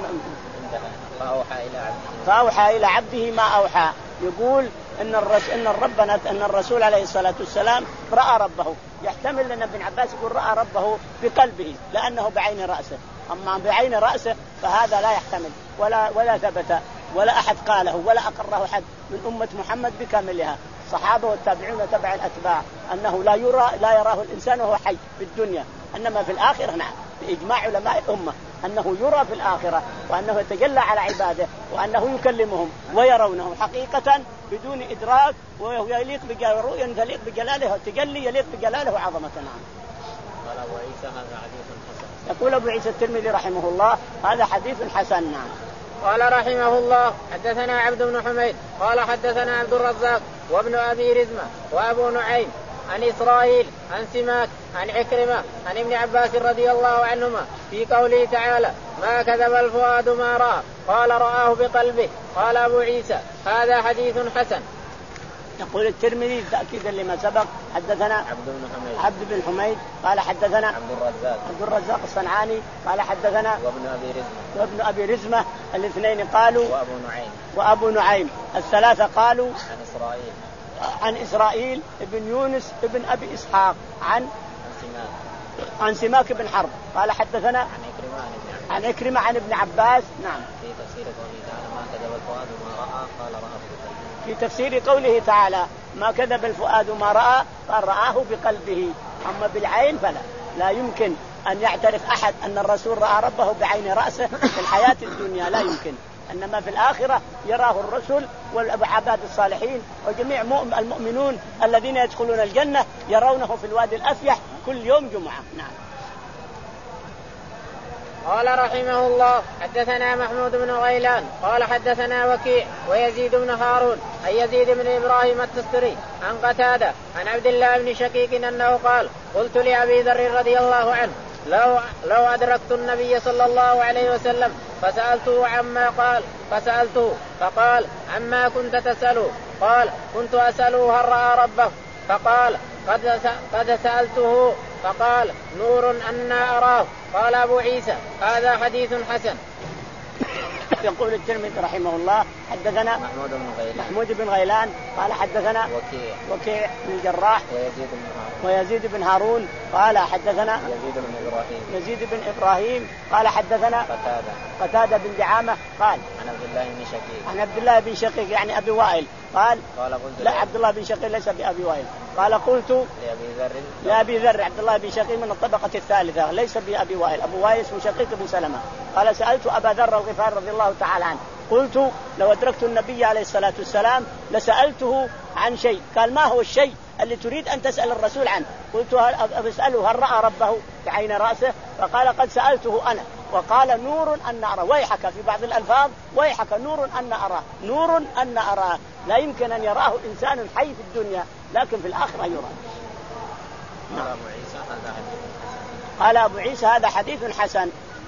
[SPEAKER 2] فأوحى إلى عبده
[SPEAKER 1] فأوحى إلى عبده ما أوحى. يقول إن الرسول إن ربنا إن الرسول عليه الصلاة والسلام رأى ربه. يحتمل أن ابن عباس يقول رأى ربه بقلبه لأنه بعين رأسه أما بعين رأسه فهذا لا يحتمل ولا ولا ثبت ولا أحد قاله ولا أقره أحد من أمة محمد بكاملها الصحابة والتابعون وتبع الأتباع أنه لا يرى لا يراه الإنسان وهو حي في الدنيا، إنما في الآخرة نعم بإجماع علماء الأمة أنه يرى في الآخرة، وأنه يتجلى على عباده، وأنه يكلمهم ويرونه حقيقة بدون إدراك، ويليق برؤية تليق بجلاله وتجلي يليق بجلاله وعظمته. نعم.
[SPEAKER 2] قال أبو عيسى هذا حديث حسن.
[SPEAKER 1] يقول أبو عيسى الترمذي رحمه الله هذا حديث حسن. نعم.
[SPEAKER 3] قال رحمه الله حدثنا عبد بن حميد قال حدثنا عبد الرزاق وابن أبي رزمة وأبو نعيم عن إسرائيل عن سماك عن عكرمة عن ابن عباس رضي الله عنهما في قوله تعالى ما كذب الفؤاد ما رأى قال رآه بقلبه. قال أبو عيسى هذا حديث حسن.
[SPEAKER 1] يقول الترمذي تأكيدا لما سبق حدثنا
[SPEAKER 2] عبد بن حميد
[SPEAKER 1] عبد بن حميد قال حدثنا
[SPEAKER 2] عبد الرزاق
[SPEAKER 1] عبد الرزاق الصنعاني قال حدثنا
[SPEAKER 2] وابن أبي رزمة
[SPEAKER 1] وابن أبي رزمة الاثنين قالوا
[SPEAKER 2] وأبو نعيم
[SPEAKER 1] وأبو نعيم الثلاثة قالوا
[SPEAKER 2] عن إسرائيل
[SPEAKER 1] عن إسرائيل ابن يونس ابن أبي إسحاق عن
[SPEAKER 2] سماك
[SPEAKER 1] عن سماك بن حرب قال حدثنا
[SPEAKER 2] عن عكرمة
[SPEAKER 1] عن عكرمة عن ابن عباس. نعم.
[SPEAKER 2] في تفسير قوله تعالى ما كذب الفؤاد ما رأى قال رآه بقلبه.
[SPEAKER 1] في تفسير قوله تعالى ما كذب الفؤاد ما رأى قال رآه بقلبه. أما بالعين فلا لا يمكن أن يعترف أحد أن الرسول رأى ربه بعين رأسه في الحياة الدنيا، لا يمكن. إنما في الآخرة يراه الرسل والعباد الصالحين وجميع المؤمنون الذين يدخلون الجنة يرونه في الوادي الأفيح كل يوم جمعة. نعم.
[SPEAKER 3] قال رحمه الله حدثنا محمود بن غيلان قال حدثنا وكيع ويزيد بن هارون أي يزيد بن إبراهيم التستري عن قتادة عن عبد الله بن شقيق أنه قال قلت لأبي ذر رضي الله عنه لو, لو أدركت النبي صلى الله عليه وسلم فسألته عما قال فسألته فقال عما كنت تسأله قال كنت أسأله هل رأى ربه فقال قد, قد سألته فقال نور أنا أراه. قال أبو عيسى هذا حديث حسن.
[SPEAKER 1] يقول الترمذي رحمه الله حدثنا
[SPEAKER 2] محمود بن غيلان
[SPEAKER 1] محمود بن غيلان قال حدثنا
[SPEAKER 2] وكيع
[SPEAKER 1] وكيع بن الجراح
[SPEAKER 2] ويزيد بن هارون
[SPEAKER 1] ويزيد بن هارون قال حدثنا
[SPEAKER 2] يزيد بن إبراهيم
[SPEAKER 1] يزيد بن إبراهيم قال حدثنا
[SPEAKER 2] قتادة
[SPEAKER 1] قتادة بن دعامة قال
[SPEAKER 2] عن عبد الله بن شقيق
[SPEAKER 1] عن عبد الله بن شقيق يعني أبي وائل قال
[SPEAKER 2] قال قلت
[SPEAKER 1] لا عبد الله بن شقيق ليس بأبي وائل قال قلت
[SPEAKER 2] لأبي ذر
[SPEAKER 1] لأبي ذر عبد الله بن شقيق من الطبقة الثالثة ليس بأبي وائل. أبو وائل اسمه شقيق بن سلمة. قال سألت أبا ذر الغفار رضي الله تعالى عنه قلت لو أدركت النبي عليه الصلاة والسلام لسألته عن شيء. قال ما هو الشيء اللي تريد أن تسأل الرسول عنه؟ قلت أسأله هل رأى ربه بعين رأسه؟ فقال قد سألته أنا وقال نور أن أرى. ويحك في بعض الألفاظ ويحك نور أن أراه نور أن أراه. لا يمكن أن يراه إنسان حي في الدنيا لكن في الآخرة يرى.
[SPEAKER 2] قال أبو عيسى هذا حديث
[SPEAKER 1] قال أبو عيسى هذا حديث حسن.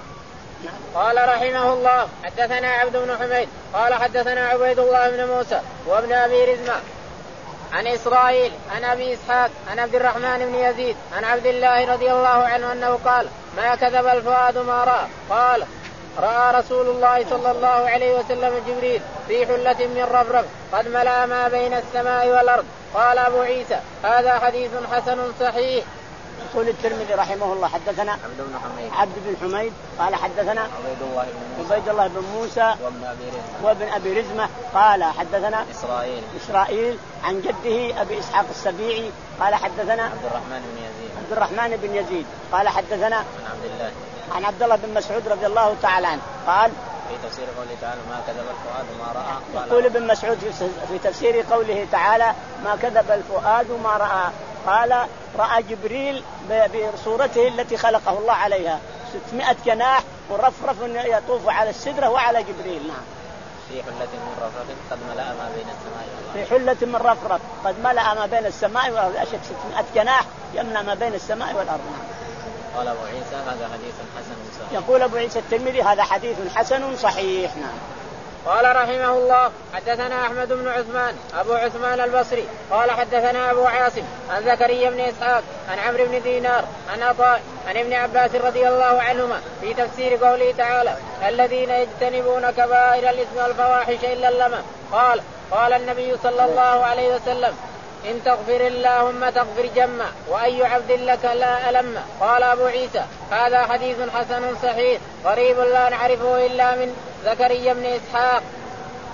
[SPEAKER 3] قال رحمه الله حدثنا عبد بن حميد قال حدثنا عبيد الله بن موسى وابن أبي رزمة عن إسرائيل عن أبي إسحاق عن عبد الرحمن بن يزيد عن عبد الله رضي الله عنه أنه قال ما كذب الفؤاد ما رأى. قال رأى رسول الله صلى الله عليه وسلم جبريل في حلة من رفرف قد ملأ ما بين السماء والأرض. قال أبو عيسى هذا حديث حسن صحيح.
[SPEAKER 1] يقول الترمذي رحمه الله حدثنا
[SPEAKER 2] عبد بن حميد
[SPEAKER 1] عبد بن حميد قال حدثنا
[SPEAKER 2] عبيد الله بن موسى
[SPEAKER 1] عبيد الله بن موسى
[SPEAKER 2] وابن أبي رزمة
[SPEAKER 1] وابن أبي رزمة قال حدثنا
[SPEAKER 2] إسرائيل
[SPEAKER 1] إسرائيل عن جده أبي إسحاق السبيعي قال حدثنا
[SPEAKER 2] عبد الرحمن بن يزيد
[SPEAKER 1] عبد الرحمن بن يزيد قال حدثنا
[SPEAKER 2] عن عبد الله
[SPEAKER 1] عن عبد الله بن مسعود رضي الله تعالى عنه قال
[SPEAKER 2] في تفسير قوله تعالى ما كذب الفؤاد ما رأى.
[SPEAKER 1] يقول ابن مسعود في تفسير قوله تعالى ما كذب الفؤاد ما رأى قال رأى جبريل بصورته التي خلقه الله عليها ستمائة جناح ورفرف يطوف على السدرة وعلى جبريل. نعم.
[SPEAKER 2] في حلة من رفرف قد ملأ ما بين السماء والأرض.
[SPEAKER 1] في حلة من رفرف قد ملأ ما بين السماء والأرض. أشك ستمائة جناح يملأ ما بين السماء والأرض. نعم.
[SPEAKER 2] قال أبو عيسى هذا حديث حسن صحيح.
[SPEAKER 1] يقول أبو عيسى الترمذي هذا حديث حسن صحيح. نعم.
[SPEAKER 3] قال رحمه الله حدثنا أحمد بن عثمان أبو عثمان البصري قال حدثنا أبو عاصم عن زكريا بن إسحاق عن عمرو بن دينار عن عطاء عن ابن عباس رضي الله عنهما في تفسير قوله تعالى الذين يجتنبون كبائر الإثم والفواحش إلا اللمم. قال قال النبي صلى الله عليه وسلم إن تغفر اللهم تغفر جما وأي عبد لك لا ألم. قال أبو عيسى هذا حديث حسن صحيح غريب لا نعرفه إلا من زكريا بن إسحاق.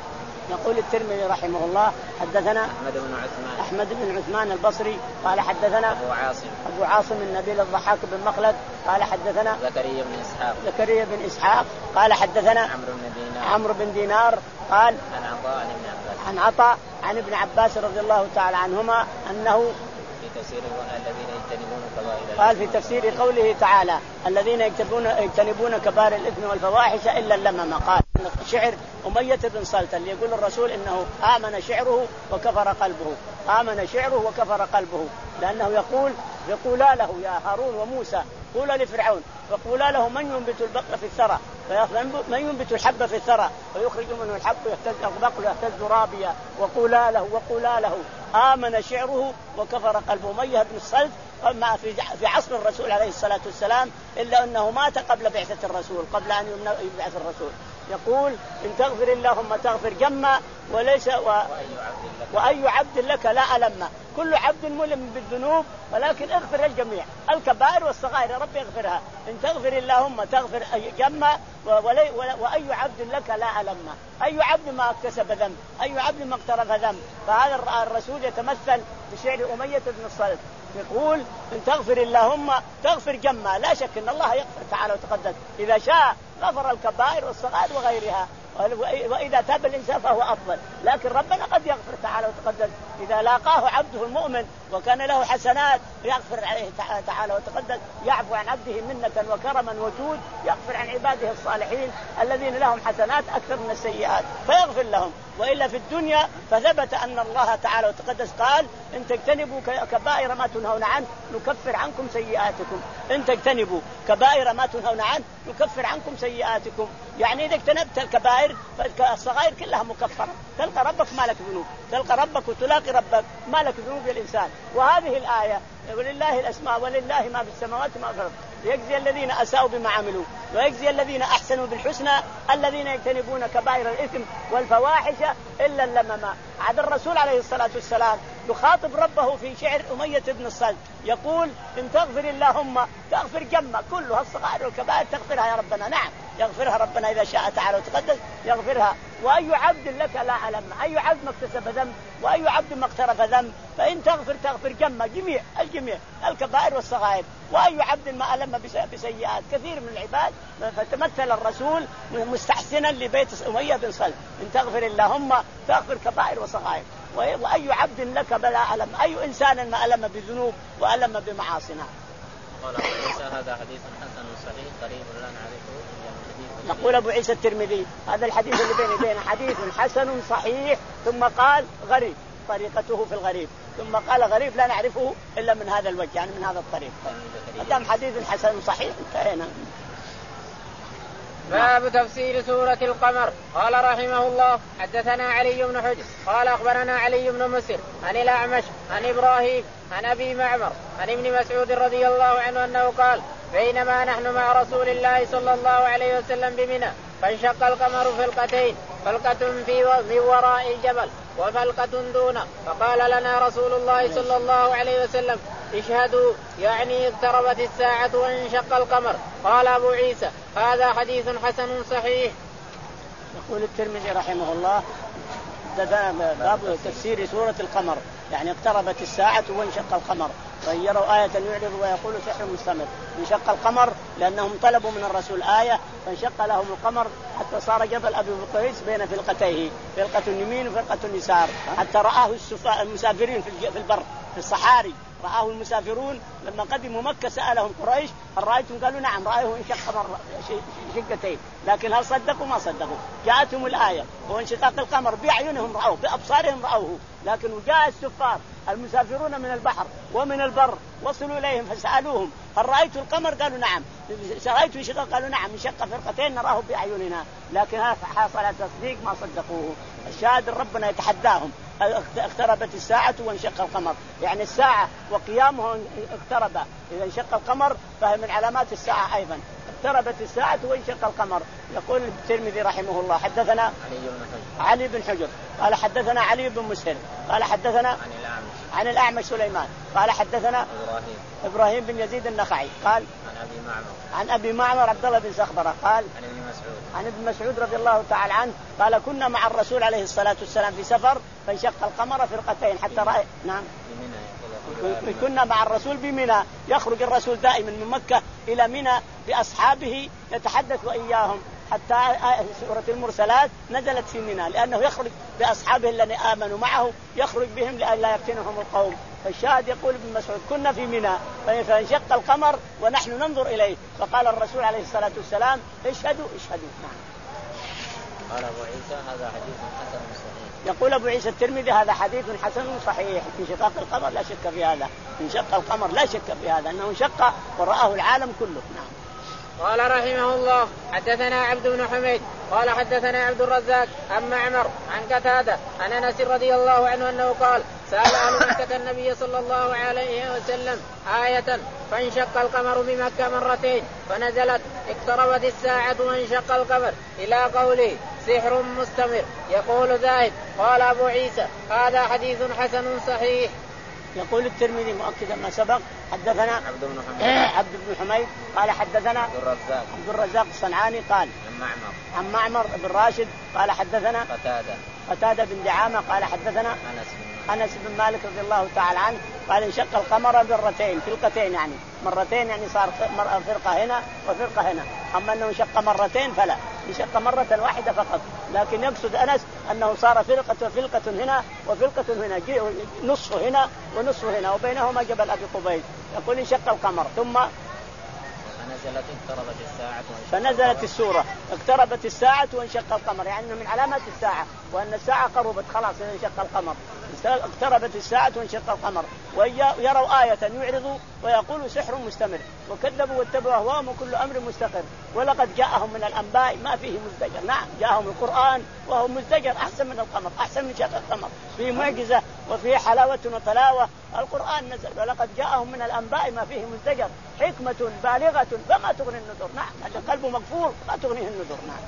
[SPEAKER 1] يقول الترمذي رحمه الله حدثنا
[SPEAKER 2] أحمد بن عثمان
[SPEAKER 1] أحمد بن عثمان البصري قال حدثنا
[SPEAKER 2] أبو عاصم
[SPEAKER 1] أبو عاصم النبيل الضحاك بن مخلد قال حدثنا
[SPEAKER 2] زكريا بن إسحاق
[SPEAKER 1] زكريا بن إسحاق قال حدثنا
[SPEAKER 2] عمرو بن دينار
[SPEAKER 1] عمرو بن دينار قال
[SPEAKER 2] عن عطاء عن ابن عباس
[SPEAKER 1] عن عطاء عن ابن عباس رضي الله تعالى عنهما أنه
[SPEAKER 2] في تفسير الذين يجتنبون كبائر
[SPEAKER 1] قال في تفسير قوله تعالى الذين يجتنبون يجتنبون كبائر الإثم والفواحش إلا اللمم. قال شعر أمية بن صلت اللي يقول الرسول إنه آمن شعره وكفر قلبه، آمن شعره وكفر قلبه، لأنه يقول يقولا له يا هارون وموسى قولا لفرعون فقولا له من ينبت البقل في الثرى من ينبت الحب في الثرى ويخرج منه الحب يهتز البقل يهتز رابيا وقولا له وقولا له آمن شعره وكفر قلبه. أمية بن الصلت ما في في عصر الرسول عليه الصلاة والسلام إلا أنه مات قبل بعثة الرسول قبل أن يبعث الرسول. يقول إن تغفر اللهم تغفر جما وليس و... وأي عبد لك لا ألم. كل عبد ملم بالذنوب ولكن اغفر الجميع الكبائر والصغائر يا رب اغفرها. إن تغفر اللهم تغفر جما ولي... وأي عبد لك لا ألم. أي عبد ما اكتسب ذنب أي عبد ما اقترف ذنب. فهذا الرسول يتمثل بشعر أمية بن الصلت يقول إن تغفر اللهم تغفر جما. لا شك أن الله يغفر تعالى وتقدس إذا شاء غفر الكبائر والصغائر وغيرها وإذا تاب الإنسان فهو أفضل. لكن ربنا قد يغفر تعالى وتقدس إذا لاقاه عبده المؤمن وكان له حسنات يغفر عليه تعالى وتقدس يعفو عن عبده منة وكرما وجود يغفر عن عباده الصالحين الذين لهم حسنات أكثر من السيئات فيغفر لهم. وإلا في الدنيا فثبت أن الله تعالى وتقدس قال إن تجتنبوا كبائر ما تنهون عنه نكفر عنكم سيئاتكم. إن تجتنبوا كبائر ما تنهون عنه نكفر عنكم سيئاتكم. يعني إذا اجتنبت الكبائر فالصغائر كلها مكفرة. تلقى ربك ما لك ذنوب تلقى ربك وتلاقي ربك ما لك ذنوب يا الإنسان. وهذه الآية ولله الأسماء ولله ما في السماوات ما في الأرض يجزي الذين أساءوا بما عملوا ويجزي الذين أحسنوا بالحسنى الذين يجتنبون كبائر الإثم والفواحش إلا اللمم. عاد الرسول عليه الصلاة والسلام يخاطب ربه في شعر أمية بن الصلت يقول إن تغفر اللهم تغفر جمع كلها الصغائر والكبائر تغفرها يا ربنا. نعم يغفرها ربنا إذا شاء تعالى وتقدس يغفرها. وأي عبد لك لا ألم. أي عبد ما اكتسب ذنب وأي عبد ما اقترف ذنب فإن تغفر تغفر جمع جميع الجميع الكبائر والصغائر. وأي عبد ما ألم بسيئات كثير من العباد. فتمثل الرسول مستحسنا لبيت أمية بن صلت إن تغفر اللهم تغفر كبائر وصغائر. وأي عبد لك بلا ألم أي إنسان ما ألم بذنوب وألم بمعاصينا.
[SPEAKER 2] قال أبو عيسى هذا حديث حسن صحيح قريب لا نعرفه.
[SPEAKER 1] يقول أبو عيسى الترمذي هذا الحديث اللي بين يدينا حديث حسن صحيح ثم قال غريب طريقته في الغريب ثم قال غريب لا نعرفه إلا من هذا الوجه يعني من هذا الطريق. قدام حديث حسن صحيح انتهينا.
[SPEAKER 3] باب تفسير سورة القمر. قال رحمه الله حدثنا علي بن حجر قال أخبرنا علي بن مسر عن الأعمش عن إبراهيم عن أبي معمر عن ابن مسعود رضي الله عنه أنه قال بينما نحن مع رسول الله صلى الله عليه وسلم بمنى فانشق القمر فلقتين فلقة في وراء الجبل وفلقة دونه فقال لنا رسول الله صلى الله عليه وسلم اشهدوا يعني اقتربت الساعة وانشق القمر. قال أبو عيسى هذا حديث حسن صحيح.
[SPEAKER 1] يقول الترمذي رحمه الله باب تفسير سورة القمر يعني اقتربت الساعة وانشق القمر فإن يروا آية يعرض ويقول سحر مستمر. انشق القمر لأنهم طلبوا من الرسول آية فانشق لهم القمر حتى صار جبل أبي قيس بين فرقتيه فرقة اليمين وفرقة اليسار حتى رآه المسافرين في البر في الصحاري رآه المسافرون لما قدموا مكة سألهم قريش هل رأيتم قالوا نعم رأيه انشق قمر شقتين لكن هل صدقوا ما صدقوا. جاءتهم الآية وانشقاق القمر بأعينهم رأوه بأبصارهم رأوه لكن جاء السفار المسافرون من البحر ومن البر وصلوا إليهم فسألوهم هل رأيتوا القمر قالوا نعم رأيتوا انشقاق قالوا نعم انشق فرقتين نراه بأعيننا لكن حصل تصديق ما صدقوه. الشاهد ربنا يتحداهم اقتربت الساعة وانشق القمر يعني الساعة وقيامه اقترب إذا انشق القمر فهي من علامات الساعة أيضا اقتربت الساعة وانشق القمر. يقول الترمذي رحمه الله حدثنا
[SPEAKER 2] علي بن حجر
[SPEAKER 1] علي بن حجر قال حدثنا علي بن مسهر قال حدثنا
[SPEAKER 2] عن الأعمش
[SPEAKER 1] عن الأعمش سليمان قال حدثنا
[SPEAKER 2] إبراهيم
[SPEAKER 1] إبراهيم بن يزيد النخعي قال
[SPEAKER 2] عن أبي معمر
[SPEAKER 1] عن أبي معمر عبد الله بن سخبرة قال
[SPEAKER 2] عن ابن مسعود
[SPEAKER 1] عن ابن مسعود رضي الله تعالى عنه قال كنا مع الرسول عليه الصلاة والسلام في سفر فانشق القمر فرقتين حتى رأي نعم كنا مع الرسول بمنى يخرج الرسول دائما من مكة إلى منى بأصحابه يتحدث وإياهم حتى سورة المرسلات نزلت في منى لأنه يخرج بأصحابه الذين آمنوا معه يخرج بهم لئلا يفتنهم القوم. فالشاهد يقول ابن مسعود كنا في منى فانشق القمر ونحن ننظر إليه فقال الرسول عليه الصلاة والسلام اشهدوا اشهدوا.
[SPEAKER 2] قال أبو عيسى هذا حديث حسن صحيح.
[SPEAKER 1] يقول أبو عيسى الترمذي هذا حديث حسن صحيح. انشقاق القمر لا شك في هذا انشق القمر لا شك في هذا أنه انشق ورآه العالم كله. نعم.
[SPEAKER 3] قال رحمه الله حدثنا عبد بن حميد قال حدثنا عبد الرزاق عن معمر عن قتادة عن أنس رضي الله عنه أنه قال سأل أهل مكة النبي صلى الله عليه وسلم آية فانشق القمر بمكة مرتين فنزلت اقتربت الساعة وانشق القمر إلى قوله سحر مستمر يقول ذاهب. قال أبو عيسى هذا حديث حسن صحيح.
[SPEAKER 1] يقول الترمذي مؤكدا ما سبق حدثنا
[SPEAKER 2] عبد بن حميد
[SPEAKER 1] عبد بن حميد قال حدثنا
[SPEAKER 2] عبد الرزاق
[SPEAKER 1] عبد الرزاق الصنعاني قال
[SPEAKER 2] عن معمر
[SPEAKER 1] عن معمر بن راشد قال حدثنا
[SPEAKER 2] قتادة
[SPEAKER 1] قتادة بن دعامة قال حدثنا
[SPEAKER 2] أنس بن
[SPEAKER 1] أنس بن مالك رضي الله تعالى عنه قال انشق القمر مرتين فرقتين يعني مرتين يعني صار فرقة هنا وفرقة هنا. أما أنه انشق مرتين فلا انشق مرة واحدة فقط. لكن يقصد أنس أنه صار فرقة وفرقة هنا وفرقة هنا نصف هنا ونصف هنا وبينهما جبل أبي قبيس. يقول انشق القمر ثم
[SPEAKER 2] فنزلت اقتربت الساعة
[SPEAKER 1] فنزلت السورة اقتربت الساعة وانشق القمر يعني من علامات الساعة وأن الساعة قربت خلاص انشق القمر. اقتربت الساعة وانشق القمر ويروا آية يعرضوا ويقولوا سحر مستمر وكذبوا واتبعوا أهواهم وكل أمر مستقر ولقد جاءهم من الأنباء ما فيه مزدجر. نعم جاءهم القرآن وهو مزدجر أحسن من القمر أحسن من شق القمر فيه معجزة وفيه حلاوة وطلاوة. القرآن نزل ولقد جاءهم من الأنباء ما فيه مزدجر حكمة بالغة فما تغني النذر. نعم هذا قلبه مغفور ما تغنيه النذر. نعم.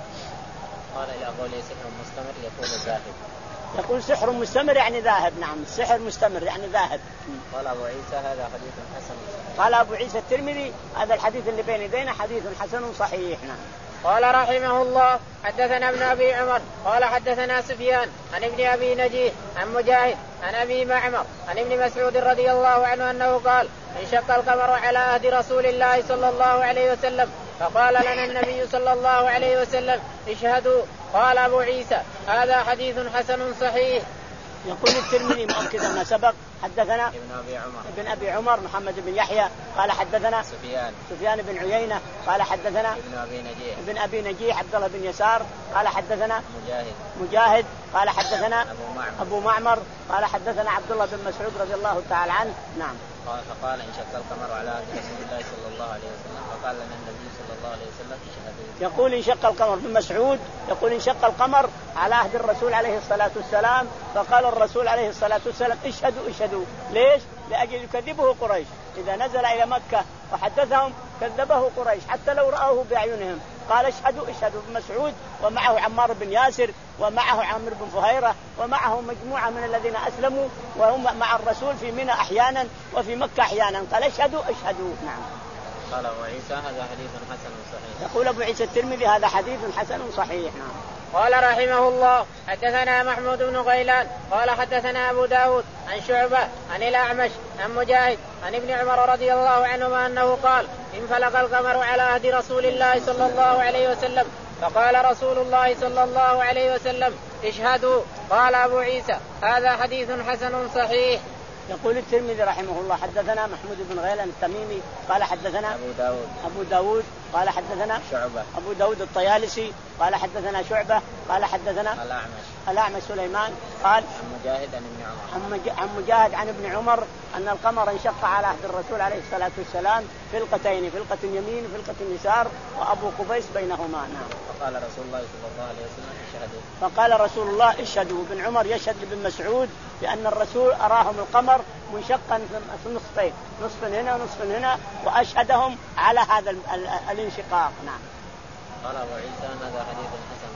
[SPEAKER 2] قال إلى قوله سحر مستمر يقول ذاهب.
[SPEAKER 1] يقول سحر مستمر يعني ذاهب. نعم السحر مستمر يعني ذاهب.
[SPEAKER 2] قال أبو عيسى هذا حديث حسن صحيح.
[SPEAKER 1] قال أبو عيسى الترمذي هذا الحديث اللي بين يدينا حديث حسن صحيح. نعم.
[SPEAKER 3] قال رحمه الله حدثنا ابن أبي عمر قال حدثنا سفيان عن ابن أبي نجيه عن مجاهد عن أبي معمر عن ابن مسعود رضي الله عنه أنه قال انشق القمر على عهد رسول الله صلى الله عليه وسلم فقال لنا النبي صلى الله عليه وسلم اشهدوا. قال أبو عيسى هذا حديث حسن صحيح.
[SPEAKER 1] يقول الترمذي مؤكدا ما سبق حدثنا
[SPEAKER 2] ابن أبي عمر
[SPEAKER 1] ابن أبي عمر محمد بن يحيى قال حدثنا
[SPEAKER 2] سفيان
[SPEAKER 1] سفيان بن عيينة قال حدثنا
[SPEAKER 2] ابن أبي نجيه
[SPEAKER 1] ابن أبي نجيه عبد الله بن يسار قال حدثنا
[SPEAKER 2] مجاهد
[SPEAKER 1] مجاهد قال حدثنا
[SPEAKER 2] أبو معمر
[SPEAKER 1] أبو معمر قال حدثنا عبد الله بن مسعود رضي الله تعالى عنه. نعم.
[SPEAKER 2] قال فقال انشق القمر على عهد رسول الله صلى الله عليه وسلم فقال لنا النبي صلى الله عليه وسلم اشهدوا.
[SPEAKER 1] يقول انشق القمر بن مسعود يقول انشق القمر على عهد الرسول عليه الصلاة والسلام فقال الرسول عليه الصلاة والسلام اشهدوا اشهدوا. ليش؟ لأجل يكذبه قريش إذا نزل إلى مكة وحدثهم كذبه قريش حتى لو رأوه بأعينهم. قال اشهدوا اشهدوا. بن مسعود ومعه عمار بن ياسر ومعه عمرو بن فهيرة ومعه مجموعة من الذين أسلموا وهم مع الرسول في منى أحيانا وفي مكة أحيانا. قال اشهدوا اشهدوا. نعم.
[SPEAKER 2] قال أبو عيسى هذا حديث حسن صحيح.
[SPEAKER 1] يقول أبو عيسى الترمذي هذا حديث حسن صحيح. نعم.
[SPEAKER 3] قال رحمه الله حدثنا محمود بن غيلان قال حدثنا أبو داود عن شعبة عن الأعمش عن مجاهد عن ابن عمر رضي الله عنهما أنه قال انفلق القمر على عهد رسول الله صلى الله عليه وسلم فقال رسول الله صلى الله عليه وسلم اشهدوا. قال أبو عيسى هذا حديث حسن صحيح.
[SPEAKER 1] يقول الترمذي رحمه الله حدثنا محمود بن غيلان التميمي قال حدثنا
[SPEAKER 2] أبو داود
[SPEAKER 1] أبو داود قال حدثنا
[SPEAKER 2] شعبة
[SPEAKER 1] أبو داود الطيالسي قال حدثنا شعبة قال حدثنا
[SPEAKER 2] الأعمش
[SPEAKER 1] الأعمش سليمان قال
[SPEAKER 2] عن مجاهد عن ابن عمر
[SPEAKER 1] عن مجاهد عن ابن عمر أن القمر انشق على عهد الرسول عليه الصلاة والسلام فرقتين فرقة يمين وفرقة يسار وأبو قبيس بينهما. نعم.
[SPEAKER 2] فقال رسول الله صلى الله عليه وسلم اشهدوا.
[SPEAKER 1] فقال رسول الله اشهدوا. ابن عمر يشهد لابن مسعود بأن الرسول أراهم القمر منشقا في نصفين نصف هنا ونصف هنا وأشهدهم على هذا الانشقاق. نعم.
[SPEAKER 2] قال أبو عيسى هذا حديث حسن صحيح.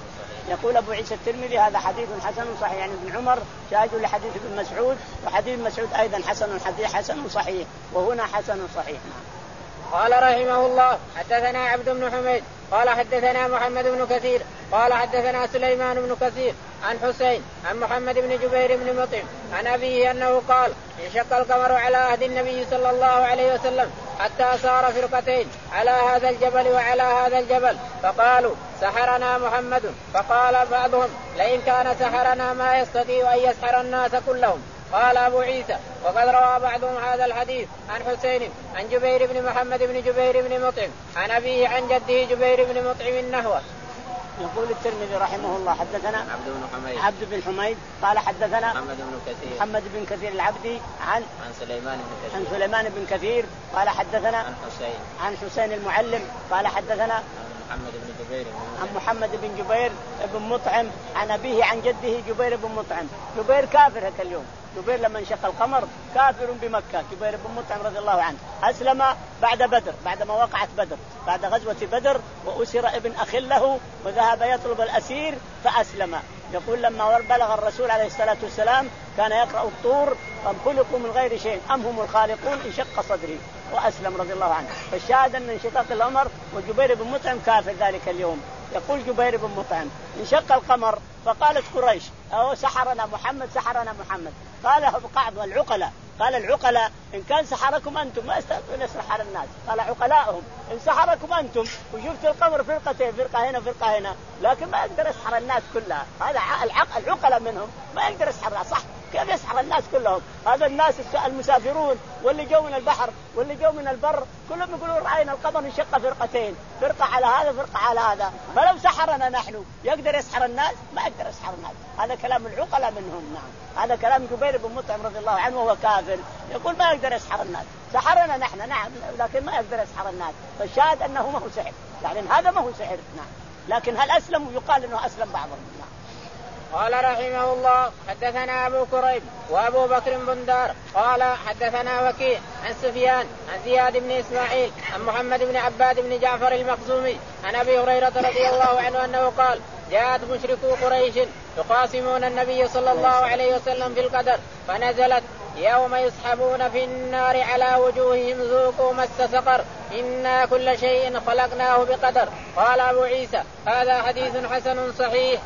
[SPEAKER 1] يقول أبو عيسى الترمذي هذا حديث حسن صحيح، يعني ابن عمر شاهد لحديث ابن مسعود، وحديث مسعود أيضا حسن، حديث حسن صحيح، وهنا حسن صحيح.
[SPEAKER 3] قال رحمه الله حدثنا عبد بن حميد قال حدثنا محمد بن كثير قال حدثنا سليمان بن كثير عن حسين عن محمد بن جبير بن مطعم عن أبيه أنه قال انشق القمر على عهد النبي صلى الله عليه وسلم حتى صار فرقتين على هذا الجبل وعلى هذا الجبل، فقالوا سحرنا محمد، فقال بعضهم لئن كان سحرنا ما يستطيع أن يسحر الناس كلهم. قال أبو عيسى وقد روى بعضهم هذا الحديث عن حسين عن جبير بن محمد بن جبير بن مطعم عن أبيه عن جده جبير بن مطعم النحو.
[SPEAKER 1] يقول الترمذي رحمه الله حدثنا
[SPEAKER 2] عبد بن حميد
[SPEAKER 1] عبد بن حميد قال حدثنا
[SPEAKER 2] محمد بن كثير
[SPEAKER 1] محمد بن كثير العبدي عن
[SPEAKER 2] عن سليمان بن كثير
[SPEAKER 1] عن سليمان بن كثير قال حدثنا
[SPEAKER 2] عن حسين
[SPEAKER 1] عن حسين المعلم قال حدثنا
[SPEAKER 2] محمد بن جبير
[SPEAKER 1] عن محمد بن جبير بن مطعم عن أبيه عن جده جبير بن مطعم. جبير كافر هذا اليوم، جبير لما انشق القمر كافر بمكة، جبير بن مطعم رضي الله عنه أسلم بعد بدر، بعد ما وقعت بدر، بعد غزوة بدر، وأسر ابن أخ له وذهب يطلب الأسير فأسلم. يقول لما بلغ الرسول عليه الصلاة والسلام كان يقرأ الطور أم خلقوا من غير شيء أم هم الخالقون انشق صدري وأسلم رضي الله عنه. فالشاهد أن انشقاق القمر وجبير بن مطعم كافر ذلك اليوم. يقول جبير بن مطعم انشق القمر فقالت قريش أو سحرنا محمد سحرنا محمد. قال بعض العقلاء قال العقلاء إن كان سحركم أنتم ما استطيعون يسحر الناس. قال عقلاءهم إن سحركم أنتم وشفت القمر فرقتين، فرقة هنا فرقة هنا، لكن ما يقدر يسحر الناس كلها. هذا العقلاء منهم ما يقدر يسحر، صح؟ كيف يسحر الناس كلهم؟ هذا الناس المسافرون واللي جو من البحر واللي جو من البر كلهم يقولون رأينا القمر انشق فرقتين، فرقة على هذا فرقة على هذا، فلو سحرنا نحن يقدر يسحر الناس؟ ما يقدر يسحر الناس. هذا كلام العقلاء منهم. نعم هذا كلام جبير بن مطعم رضي الله عنه وهو كافر، يقول ما يقدر يسحر الناس. سحرنا نحن نعم لكن ما يقدر يسحر الناس. فالشاهد أنه ما هو سحر، يعني هذا ما هو سحر. نعم لكن هل أسلم؟ يقال أنه أسلم بعضهم. نعم.
[SPEAKER 3] قال رحمه الله حدثنا أبو كريب وأبو بكر بن دار قال حدثنا وكيع عن سفيان عن زياد بن إسماعيل عن محمد بن عباد بن جعفر المخزومي عن أبي هريرة رضي الله عنه أنه قال جاءت مشركو قريش يقاسمون النبي صلى الله عليه وسلم في القدر، فنزلت يوم يسحبون في النار على وجوههم ذوقوا مس سقر إنا كل شيء خلقناه بقدر. قال أبو عيسى هذا حديث حسن صحيح.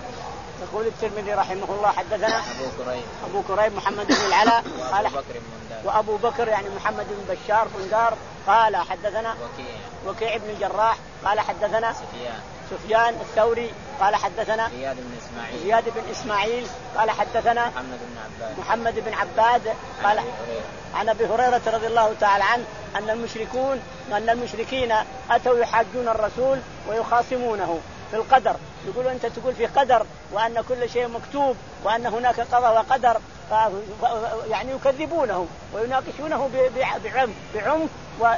[SPEAKER 1] يقول الترمذي رحمه الله حدثنا
[SPEAKER 2] أبو كريب
[SPEAKER 1] أبو كريب محمد بن العلاء قال
[SPEAKER 2] وأبو بكر بن دار
[SPEAKER 1] وأبو بكر يعني محمد بن بشار بن دار قال حدثنا
[SPEAKER 2] وكيع
[SPEAKER 1] وكيع بن الجراح قال حدثنا
[SPEAKER 2] سفيان
[SPEAKER 1] سفيان الثوري قال حدثنا
[SPEAKER 2] زياد بن إسماعيل
[SPEAKER 1] زياد بن إسماعيل قال حدثنا
[SPEAKER 2] محمد بن عباد
[SPEAKER 1] محمد بن عباد قال عن أبي هريرة رضي الله تعالى عنه أن المشركون أن المشركين أتوا يحاجون الرسول ويخاصمونه في القدر، يقولوا أنت تقول في قدر وأن كل شيء مكتوب وأن هناك قضاء وقدر، يعني يكذبونه ويناقشونه بعنف بعنف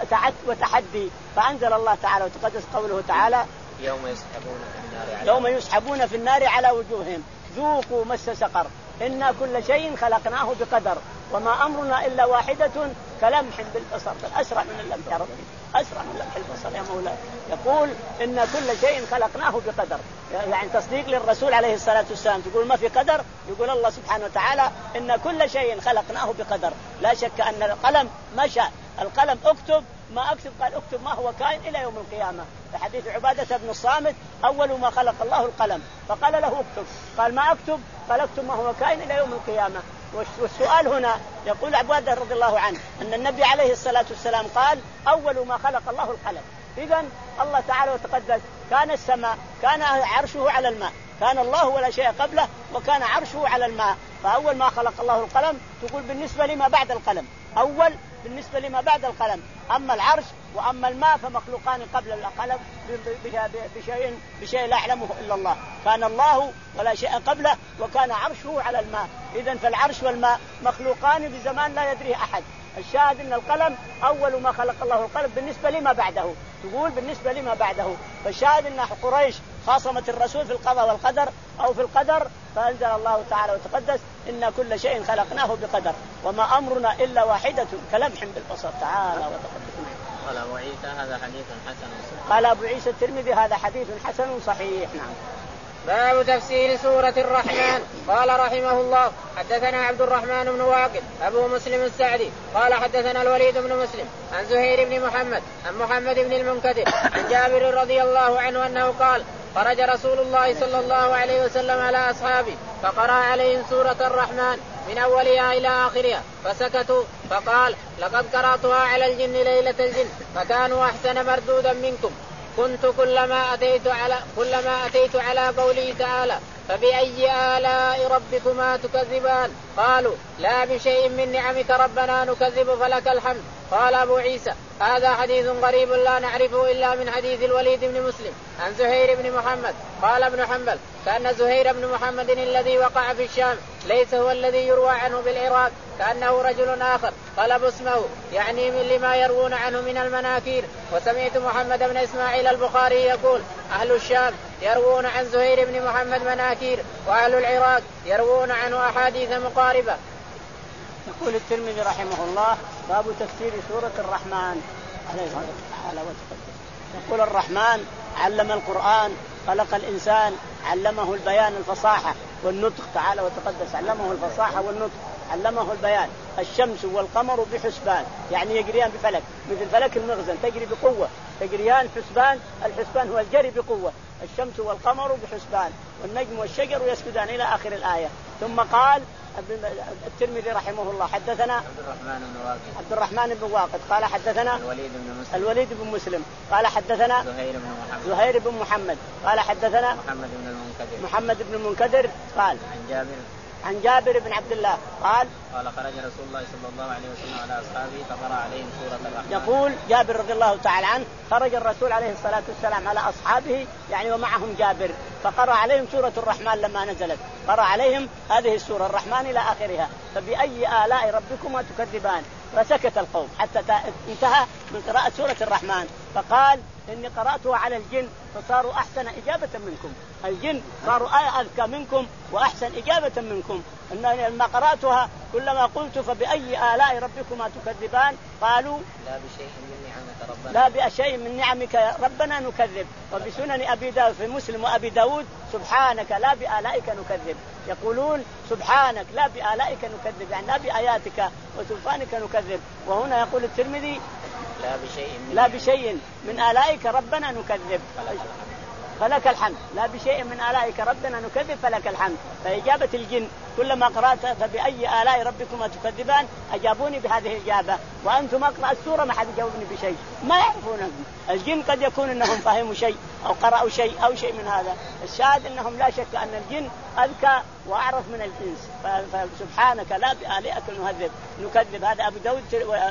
[SPEAKER 1] وتحدي. فأنزل الله تعالى وتقدس قوله تعالى
[SPEAKER 2] يوم يسحبون في النار على
[SPEAKER 1] يوم يسحبون في النار على وجوههم ذوقوا مس سقر إنا كل شيء خلقناه بقدر وما أمرنا إلا واحدة كلمح بالبصر أسرع من اللمح يا ربي أسرع من لمح البصر يا مولاي. يقول إن كل شيء خلقناه بقدر، يعني تصديق للرسول عليه الصلاة والسلام. تقول ما في قدر، يقول الله سبحانه وتعالى إن كل شيء خلقناه بقدر. لا شك أن القلم مشى القلم اكتب ما أكتب، قال اكتب ما هو كائن إلى يوم القيامة. في حديث عبادة بن الصامت أول ما خلق الله القلم فقال له اكتب، قال ما أكتب، قال اكتب ما هو كائن إلى يوم القيامة. والسؤال هنا يقول عبادة رضي الله عنه أن النبي عليه الصلاة والسلام قال أول ما خلق الله القلم. إذن الله تعالى وتقدس كان السماء كان عرشه على الماء، كان الله ولا شيء قبله وكان عرشه على الماء. فأول ما خلق الله القلم تقول بالنسبة لما بعد القلم أول بالنسبة لما بعد القلم. أما العرش وأما الماء فمخلوقان قبل القلم بشيء, بشيء لا يعلمه إلا الله. كان الله ولا شيء قبله وكان عرشه على الماء. إذن فالعرش والماء مخلوقان بزمان لا يدريه أحد. الشاهد أن القلم أول ما خلق الله القلم بالنسبة لما بعده، تقول بالنسبة لما بعده. فالشاهد أن قريش خاصمت الرسول في القضاء والقدر أو في القدر، فأنزل الله تعالى وتقدس إن كل شيء خلقناه بقدر وما أمرنا إلا واحدة كلمح بالبصر تعالى وتقدس.
[SPEAKER 2] قال أبو عيسى هذا حديث حسن صحيح.
[SPEAKER 1] قال أبو عيسى الترمذي هذا حديث حسن صحيح. نعم.
[SPEAKER 3] باب تفسير سورة الرحمن. قال رحمه الله حدثنا عبد الرحمن بن واقد أبو مسلم السعدي قال حدثنا الوليد بن مسلم عن زهير بن محمد عن محمد بن المنكدر عن جابر رضي الله عنه أنه قال خرج رسول الله صلى الله عليه وسلم على أصحابه فقرأ عليهم سورة الرحمن من أولها إلى آخرها فسكتوا فقال لقد قرأتها على الجن ليلة الجن فكانوا أحسن مردودا منكم كنت كلما أتيت على كلما أتيت على قوله تعالى فبأي آلاء ربكما تكذبان قالوا لا بشيء من نعمك ربنا نكذب فلك الحمد. قال أبو عيسى هذا حديث غريب لا نعرفه إلا من حديث الوليد بن مسلم عن زهير بن محمد. قال ابن حنبل كأن زهير بن محمد الذي وقع في الشام ليس هو الذي يروى عنه بالعراق كأنه رجل آخر قلب اسمه يعني من لما يروون عنه من المناكير. وسمعت محمد بن إسماعيل البخاري يقول أهل الشام يروون عن زهير بن محمد مناكير وأهل العراق يروون عنه أحاديث مقاربة.
[SPEAKER 1] يقول الترمذي رحمه الله باب تفسير سورة الرحمن عليه تعالى وتقدس. يقول الرحمن علم القرآن خلق الإنسان علمه البيان الفصاحة والنطق تعالى وتقدس علمه الفصاحة والنطق علمه البيان. الشمس والقمر بحسبان يعني يجريان بفلك مثل فلك المغزن تجري بقوة تجريان حسبان. الحسبان هو الجري بقوة. الشمس والقمر بحسبان والنجم والشجر يسجدان إلى آخر الآية. ثم قال الترمذي رحمه الله حدثنا
[SPEAKER 2] عبد الرحمن بن واقد
[SPEAKER 1] عبد الرحمن بن واقد قال حدثنا
[SPEAKER 2] الوليد بن مسلم
[SPEAKER 1] الوليد بن مسلم قال حدثنا
[SPEAKER 2] زهير بن محمد
[SPEAKER 1] زهير بن محمد قال حدثنا
[SPEAKER 2] محمد بن المنكدر
[SPEAKER 1] محمد بن المنكدر قال
[SPEAKER 2] عن جابر
[SPEAKER 1] عن جابر بن عبد الله قال
[SPEAKER 2] قال خرج رسول الله صلى الله عليه وسلم على أصحابه فقرأ عليهم سورة الرحمن.
[SPEAKER 1] يقول جابر رضي الله تعالى عنه خرج الرسول عليه الصلاة والسلام على أصحابه يعني ومعهم جابر فقرأ عليهم سورة الرحمن لما نزلت قرأ عليهم هذه السورة الرحمن إلى آخرها فبأي آلاء ربكما تكذبان. فسكت القوم حتى انتهى من قراءة سورة الرحمن فقال إني قرأتها على الجن فصاروا أحسن إجابة منكم. الجن صاروا أذكى منكم وأحسن إجابة منكم. إن لما قرأتها كلما قلت فبأي آلاء ربكما تكذبان قالوا
[SPEAKER 2] لا بشيء من نعمك ربنا
[SPEAKER 1] لا بشيء من نعمك ربنا نكذب. وبسنن أبي داود في مسلم وأبي داود سبحانك لا بآلائك نكذب. يقولون سبحانك لا بآلائك نكذب يعني لا بآياتك وسلطانك نكذب. وهنا يقول الترمذي
[SPEAKER 2] لا بشيء من,
[SPEAKER 1] لا بشيء من آلائك ربنا نكذب فلك الحمد. لا بشيء من آلائك ربنا نكذب فلك الحمد. فإجابة الجن كلما قرأت فبأي آلاء ربكما تكذبان أجابوني بهذه الإجابة وأنتم أقرأ السورة ما حد يجاوبني بشيء ما يعرفون. الجن قد يكون أنهم فهموا شيء أو قرأوا شيء أو شيء من هذا. الشاهد أنهم لا شك أن الجن أذكى وأعرف من الإنس. فسبحانك لا بآلائك نكذب نكذب. هذا أبو داود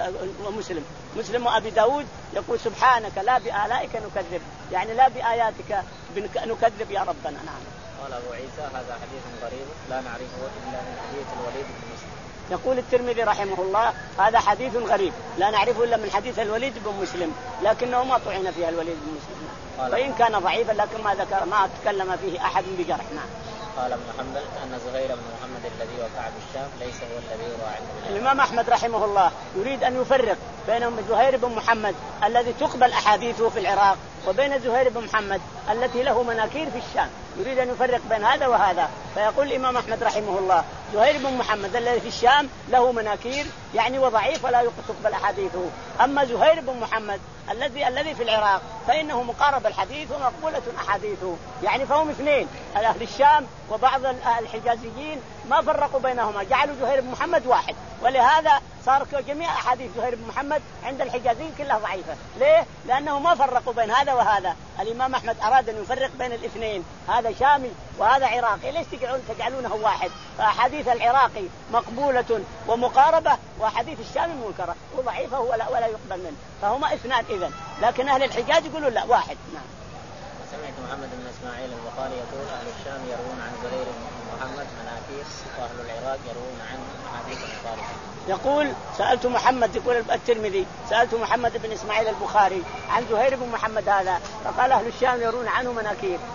[SPEAKER 1] ومسلم مسلم وأبي داود يقول سبحانك لا بآلائك نكذب يعني لا بآياتك نكذب يا ربنا. نعم.
[SPEAKER 2] قال أبو عيسى هذا حديث غريب لا نعرفه إلا من حديث الوليد بن مسلم.
[SPEAKER 1] يقول الترمذي رحمه الله هذا حديث غريب لا نعرفه إلا من حديث الوليد بن مسلم لكنه ما طعن فيها الوليد بن مسلم وإن كان ضعيفا لكن ما ذكر ما تكلم فيه أحد بجرح. نعم.
[SPEAKER 2] قال ابن حنبل أن زهير بن محمد الذي وقع بالشام ليس هو الذي يروى عنه.
[SPEAKER 1] الإمام أحمد رحمه الله يريد أن يفرق بين زهير بن محمد الذي تقبل أحاديثه في العراق وبين زهير بن محمد التي له مناكير في الشام. يريد أن يفرق بين هذا وهذا. فيقول الإمام أحمد رحمه الله زهير بن محمد الذي في الشام له مناكير يعني وضعيف ولا تقبل أحاديثه. أما زهير بن محمد الذي الذي في العراق فإنه مقارب الحديث ومقبولة أحاديثه يعني فهم اثنين أهل الشام وبعض الحجازيين ما فرقوا بينهما جعلوا زهير بن محمد واحد. ولهذا صار جميع أحاديث زهير بن محمد عند الحجازيين كلها ضعيفة. ليه؟ لأنه ما فرقوا بين هذا وهذا. الإمام أحمد أراد أن يفرق بين الاثنين هذا شامي وهذا عراقي ليش تجعلون تجعلونه واحد. فأحاديث العراقي مقبولة ومقاربة وأحاديث الشامي منكرة وضعيفة ولا ولا يقبل منه. فهما اثنان إذن لكن أهل الحجاز يقولوا لا واحد. نعم.
[SPEAKER 2] سمعت محمد بن إسماعيل البخاري يقول أهل الشام يروون عن زهير بن محمد مناكير وأهل العراق يروون عنه أحاديث مخالفة.
[SPEAKER 1] يقول سألت محمد يقول الترمذي سألت محمد بن إسماعيل البخاري عن زهير بن محمد هذا فقال أهل الشام يرون عنه مناكير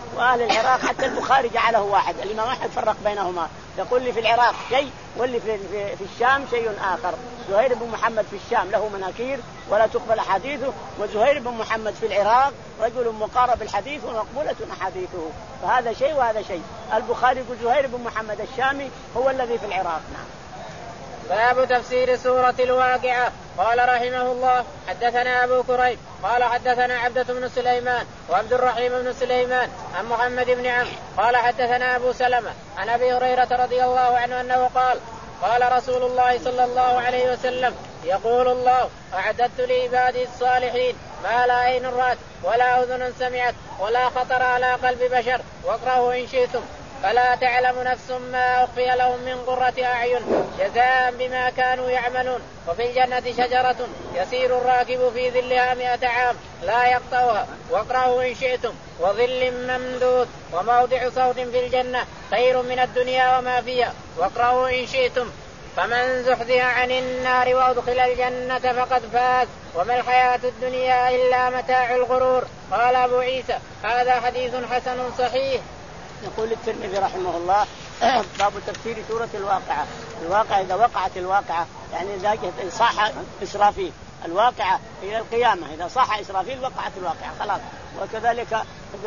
[SPEAKER 1] وأهل العراق حتى البخاري جعله واحد، الإمام أحمد فرق بينهما، يقول لي في العراق شيء واللي في, في, في الشام شيء آخر. زهير بن محمد في الشام له مناكير ولا تقبل أحاديثه، وزهير بن محمد في العراق رجل مقارب الحديث ومقبولة أحاديثه، فهذا شيء وهذا شيء. البخاري يقول زهير بن محمد الشامي هو الذي في العراق. نعم.
[SPEAKER 3] باب تفسير سورة الواقعة. قال رحمه الله حدثنا أبو كريب قال حدثنا عبدة بن سليمان وعبد الرحيم بن سليمان عن محمد بن عمرو قال حدثنا أبو سلمة عن أبي هريرة رضي الله عنه أنه قال قال رسول الله صلى الله عليه وسلم يقول الله أعددت لعبادي الصالحين ما لا عين رأت ولا أذن سمعت ولا خطر على قلب بشر، واقرأوا إن شئتم فلا تعلم نفس ما أخفي لهم من قرة أعين جزاء بما كانوا يعملون. وفي الجنة شجرة يسير الراكب في ظلها مئة عام لا يقطعها، واقرأوا إن شئتم وظل ممدود. وموضع صوت في الجنة خير من الدنيا وما فيها، واقرأوا إن شئتم فمن زحزح عن النار وأدخل الجنة فقد فاز وما الحياة الدنيا إلا متاع الغرور. قال أبو عيسى هذا حديث حسن صحيح.
[SPEAKER 1] يقول الترمذي رحمه الله باب تفسير سورة الواقعة. الواقعة إذا وقعت الواقعة يعني إذا صاح إسرافيل، الواقعة إلى القيامة إذا صاح إسرافيل وقعت الواقعة خلاص، وكذلك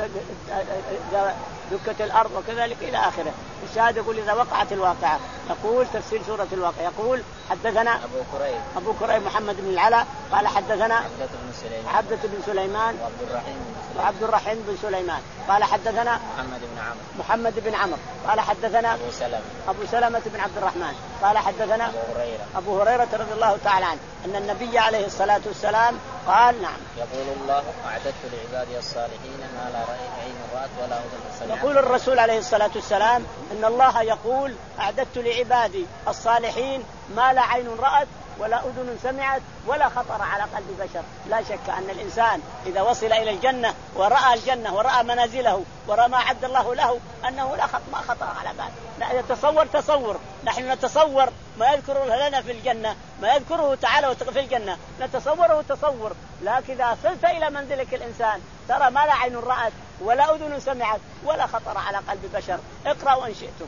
[SPEAKER 1] دكت الأرض وكذلك إلى آخره. الشاهد يقول إذا وقعت الواقعة. يقول تفسير سورة الواقعة. يقول حدثنا
[SPEAKER 2] أبو كريب
[SPEAKER 1] أبو كريب محمد بن العلاء قال حدثنا
[SPEAKER 2] عبدة بن سليمان
[SPEAKER 1] عبدة بن سليمان
[SPEAKER 2] وعبد الرحيم بن
[SPEAKER 1] وعبد الرحيم بن سليمان قال حدثنا
[SPEAKER 2] محمد بن عمرو
[SPEAKER 1] محمد بن عمرو قال حدثنا
[SPEAKER 2] أبو سلمة
[SPEAKER 1] أبو سلمة بن عبد الرحمن قال حدثنا
[SPEAKER 2] أبو هريرة
[SPEAKER 1] أبو هريرة رضي الله تعالى عنه أن النبي عليه الصلاة والسلام قال نعم
[SPEAKER 2] يقول الله أعددت لعبادي الصالحين ما لا عين رأت ولا أذن سمعت.
[SPEAKER 1] يقول الرسول عليه الصلاة والسلام أن الله يقول أعددت لعبادي الصالحين ما لا عين رأت ولا أذن سمعت ولا خطر على قلب بشر. لا شك أن الإنسان إذا وصل إلى الجنة ورأى الجنة ورأى منازله ورأى ما عد الله له أنه لا خط ما خطر على بال. لا يتصور تصور، نحن نتصور ما يذكره لنا في الجنة، ما يذكره تعالى في الجنة نتصوره تصور، لكن إذا وصلت إلى منزلك الإنسان ترى ما لا عين رأت ولا أذن سمعت ولا خطر على قلب بشر. اقرأوا إن شئتم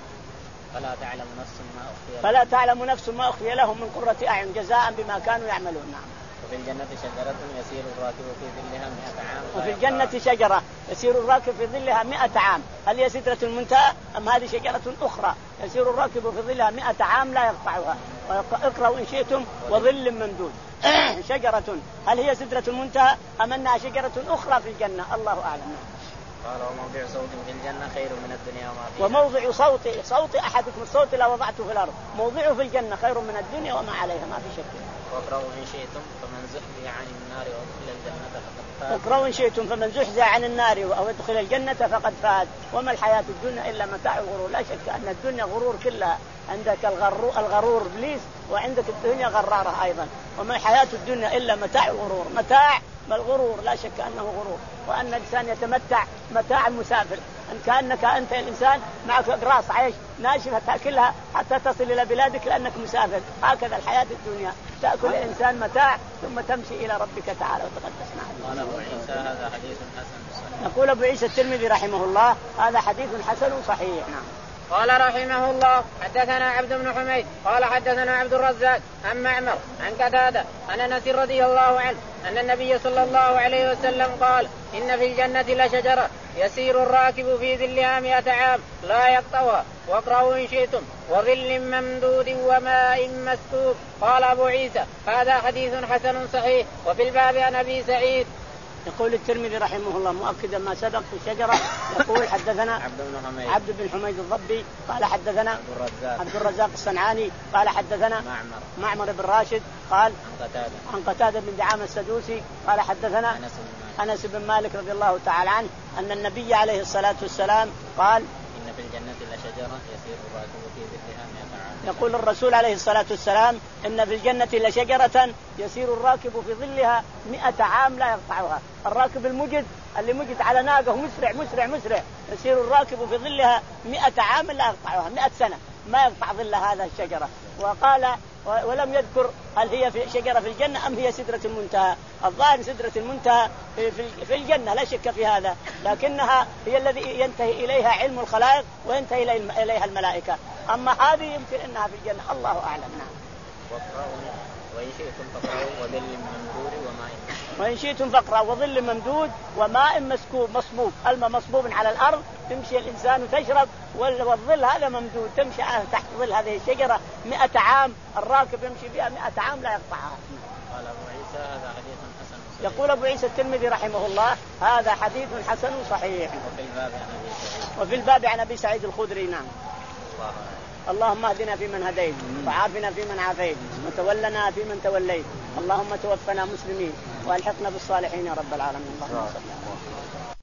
[SPEAKER 2] فلا تعلم نفس ما أخفي
[SPEAKER 1] فلا تعلم نفس ما أخفي لهم من قرة أعين جزاء بما كانوا يعملون. نعم.
[SPEAKER 2] وفي الجنة شجرة يسير الراكب في ظلها مئة عام.
[SPEAKER 1] وفي الجنة شجرة يسير الراكب في ظلها مئة عام. هل هي سدرة المنتهى أم هذه شجرة أخرى يسير الراكب في ظلها مئة عام لا يقطعها. اقرأوا إن شئتم وظل ممدود. شجرة هل هي سدرة المنتهى أم أنها شجرة أخرى في الجنة الله أعلم.
[SPEAKER 2] قال وموضع صوت في الجنة خير من الدنيا وما فيها.
[SPEAKER 1] وموضع صوت صوت أحدكم الصوت لا وضعته في الأرض موضعه في الجنة خير من الدنيا وما عليها ما في شك.
[SPEAKER 2] واقرأوا إن شئتم فمن زحزح عن النار وادخل الجنة فقد فاز.
[SPEAKER 1] اقرأوا إن شئتم فمن زحزح عن النار أو يدخل الجنة فقد فاز وما الحياة الدنيا إلا متاع الغرور. لا شك أن الدنيا غرور كلها، عندك الغرور, الغرور إبليس وعندك الدنيا غرارة أيضا، وما الحياة الدنيا إلا متاع الغرور. متاع ما الغرور لا شك أنه غرور، وأن الإنسان يتمتع متاع المسافر، أن كأنك أنت الإنسان معك أقراص عيش ناشفة تأكلها حتى تصل إلى بلادك لأنك مسافر. هكذا الحياة الدنيا تأكل الإنسان متاع ثم تمشي إلى ربك تعالى وتقدس. نعم.
[SPEAKER 2] قال أبو عيسى هذا حديث حسن صحيح.
[SPEAKER 1] يقول أبو عيسى الترمذي رحمه الله هذا حديث حسن صحيح. نعم.
[SPEAKER 3] قال رحمه الله حدثنا عبد بن حميد قال حدثنا عبد الرزاق عن معمر عن قتادة عن أنس رضي الله عنه أن النبي صلى الله عليه وسلم قال إن في الجنة لشجرة يسير الراكب في ظلها مئة عام لا يقطعها، واقرأوا إن شئتم وظل ممدود وماء مسكوب. قال أبو عيسى هذا حديث حسن صحيح. وفي الباب عن أبي سعيد.
[SPEAKER 1] يقول الترمذي رحمه الله مؤكدا ما سبق في الشجرة. يقول حدثنا
[SPEAKER 2] عبد بن حميد
[SPEAKER 1] عبد بن حميد الضبي قال حدثنا
[SPEAKER 2] عبد الرزاق
[SPEAKER 1] عبد الرزاق الصنعاني قال حدثنا
[SPEAKER 2] معمر
[SPEAKER 1] معمر بن راشد قال
[SPEAKER 2] عن قتادة
[SPEAKER 1] عن قتادة بن دعامة السدوسي قال حدثنا
[SPEAKER 2] أنس بن
[SPEAKER 1] أنس بن مالك رضي الله تعالى عنه أن النبي عليه الصلاة والسلام قال
[SPEAKER 2] إن في الجنة لشجرة يسير الراكب في ظلها مئة عام.
[SPEAKER 1] يقول الرسول عليه الصلاة والسلام إن في الجنة لشجرة يسير الراكب في ظلها مئة عام لا يقطعها. الراكب المجد اللي مجد على ناقة مسرع مسرع مسرع يسير الراكب في ظلها مئة عام لا يقطعها، مئة سنة ما يقطع ظل هذا الشجرة. وقال ولم يذكر هل هي في شجرة في الجنة أم هي سدرة المنتهى. الظاهر سدرة المنتهى في الجنة لا شك في هذا، لكنها هي الذي ينتهي إليها علم الخلائق وينتهي إليها الملائكة. أما هذه يمكن أنها في الجنة، الله أعلم. نعم.
[SPEAKER 2] وإن شئتم فقرأوا وظل ممدود وماء
[SPEAKER 1] وإن شئتم فقرأوا وظل ممدود وماء مسكوب مصبوب، الماء مصبوب على الأرض تمشي الإنسان تشرب، والظل هذا ممدود تمشي تحت ظل هذه الشجرة مئة عام، الراكب يمشي بها مئة عام لا يقطعها.
[SPEAKER 2] قال أبو عيسى هذا حديث حسن صحيح.
[SPEAKER 1] يقول أبو عيسى الترمذي رحمه الله هذا حديث حسن صحيح.
[SPEAKER 2] وفي الباب عن أبي سعيد
[SPEAKER 1] وفي الباب عن أبي سعيد الخدري. نعم.
[SPEAKER 2] الله
[SPEAKER 1] اللهم اهدنا فيمن هديت وعافنا فيمن عافيت وتولنا فيمن توليت، اللهم توفنا مسلمين والحقنا بالصالحين يا رب العالمين. اللهم صل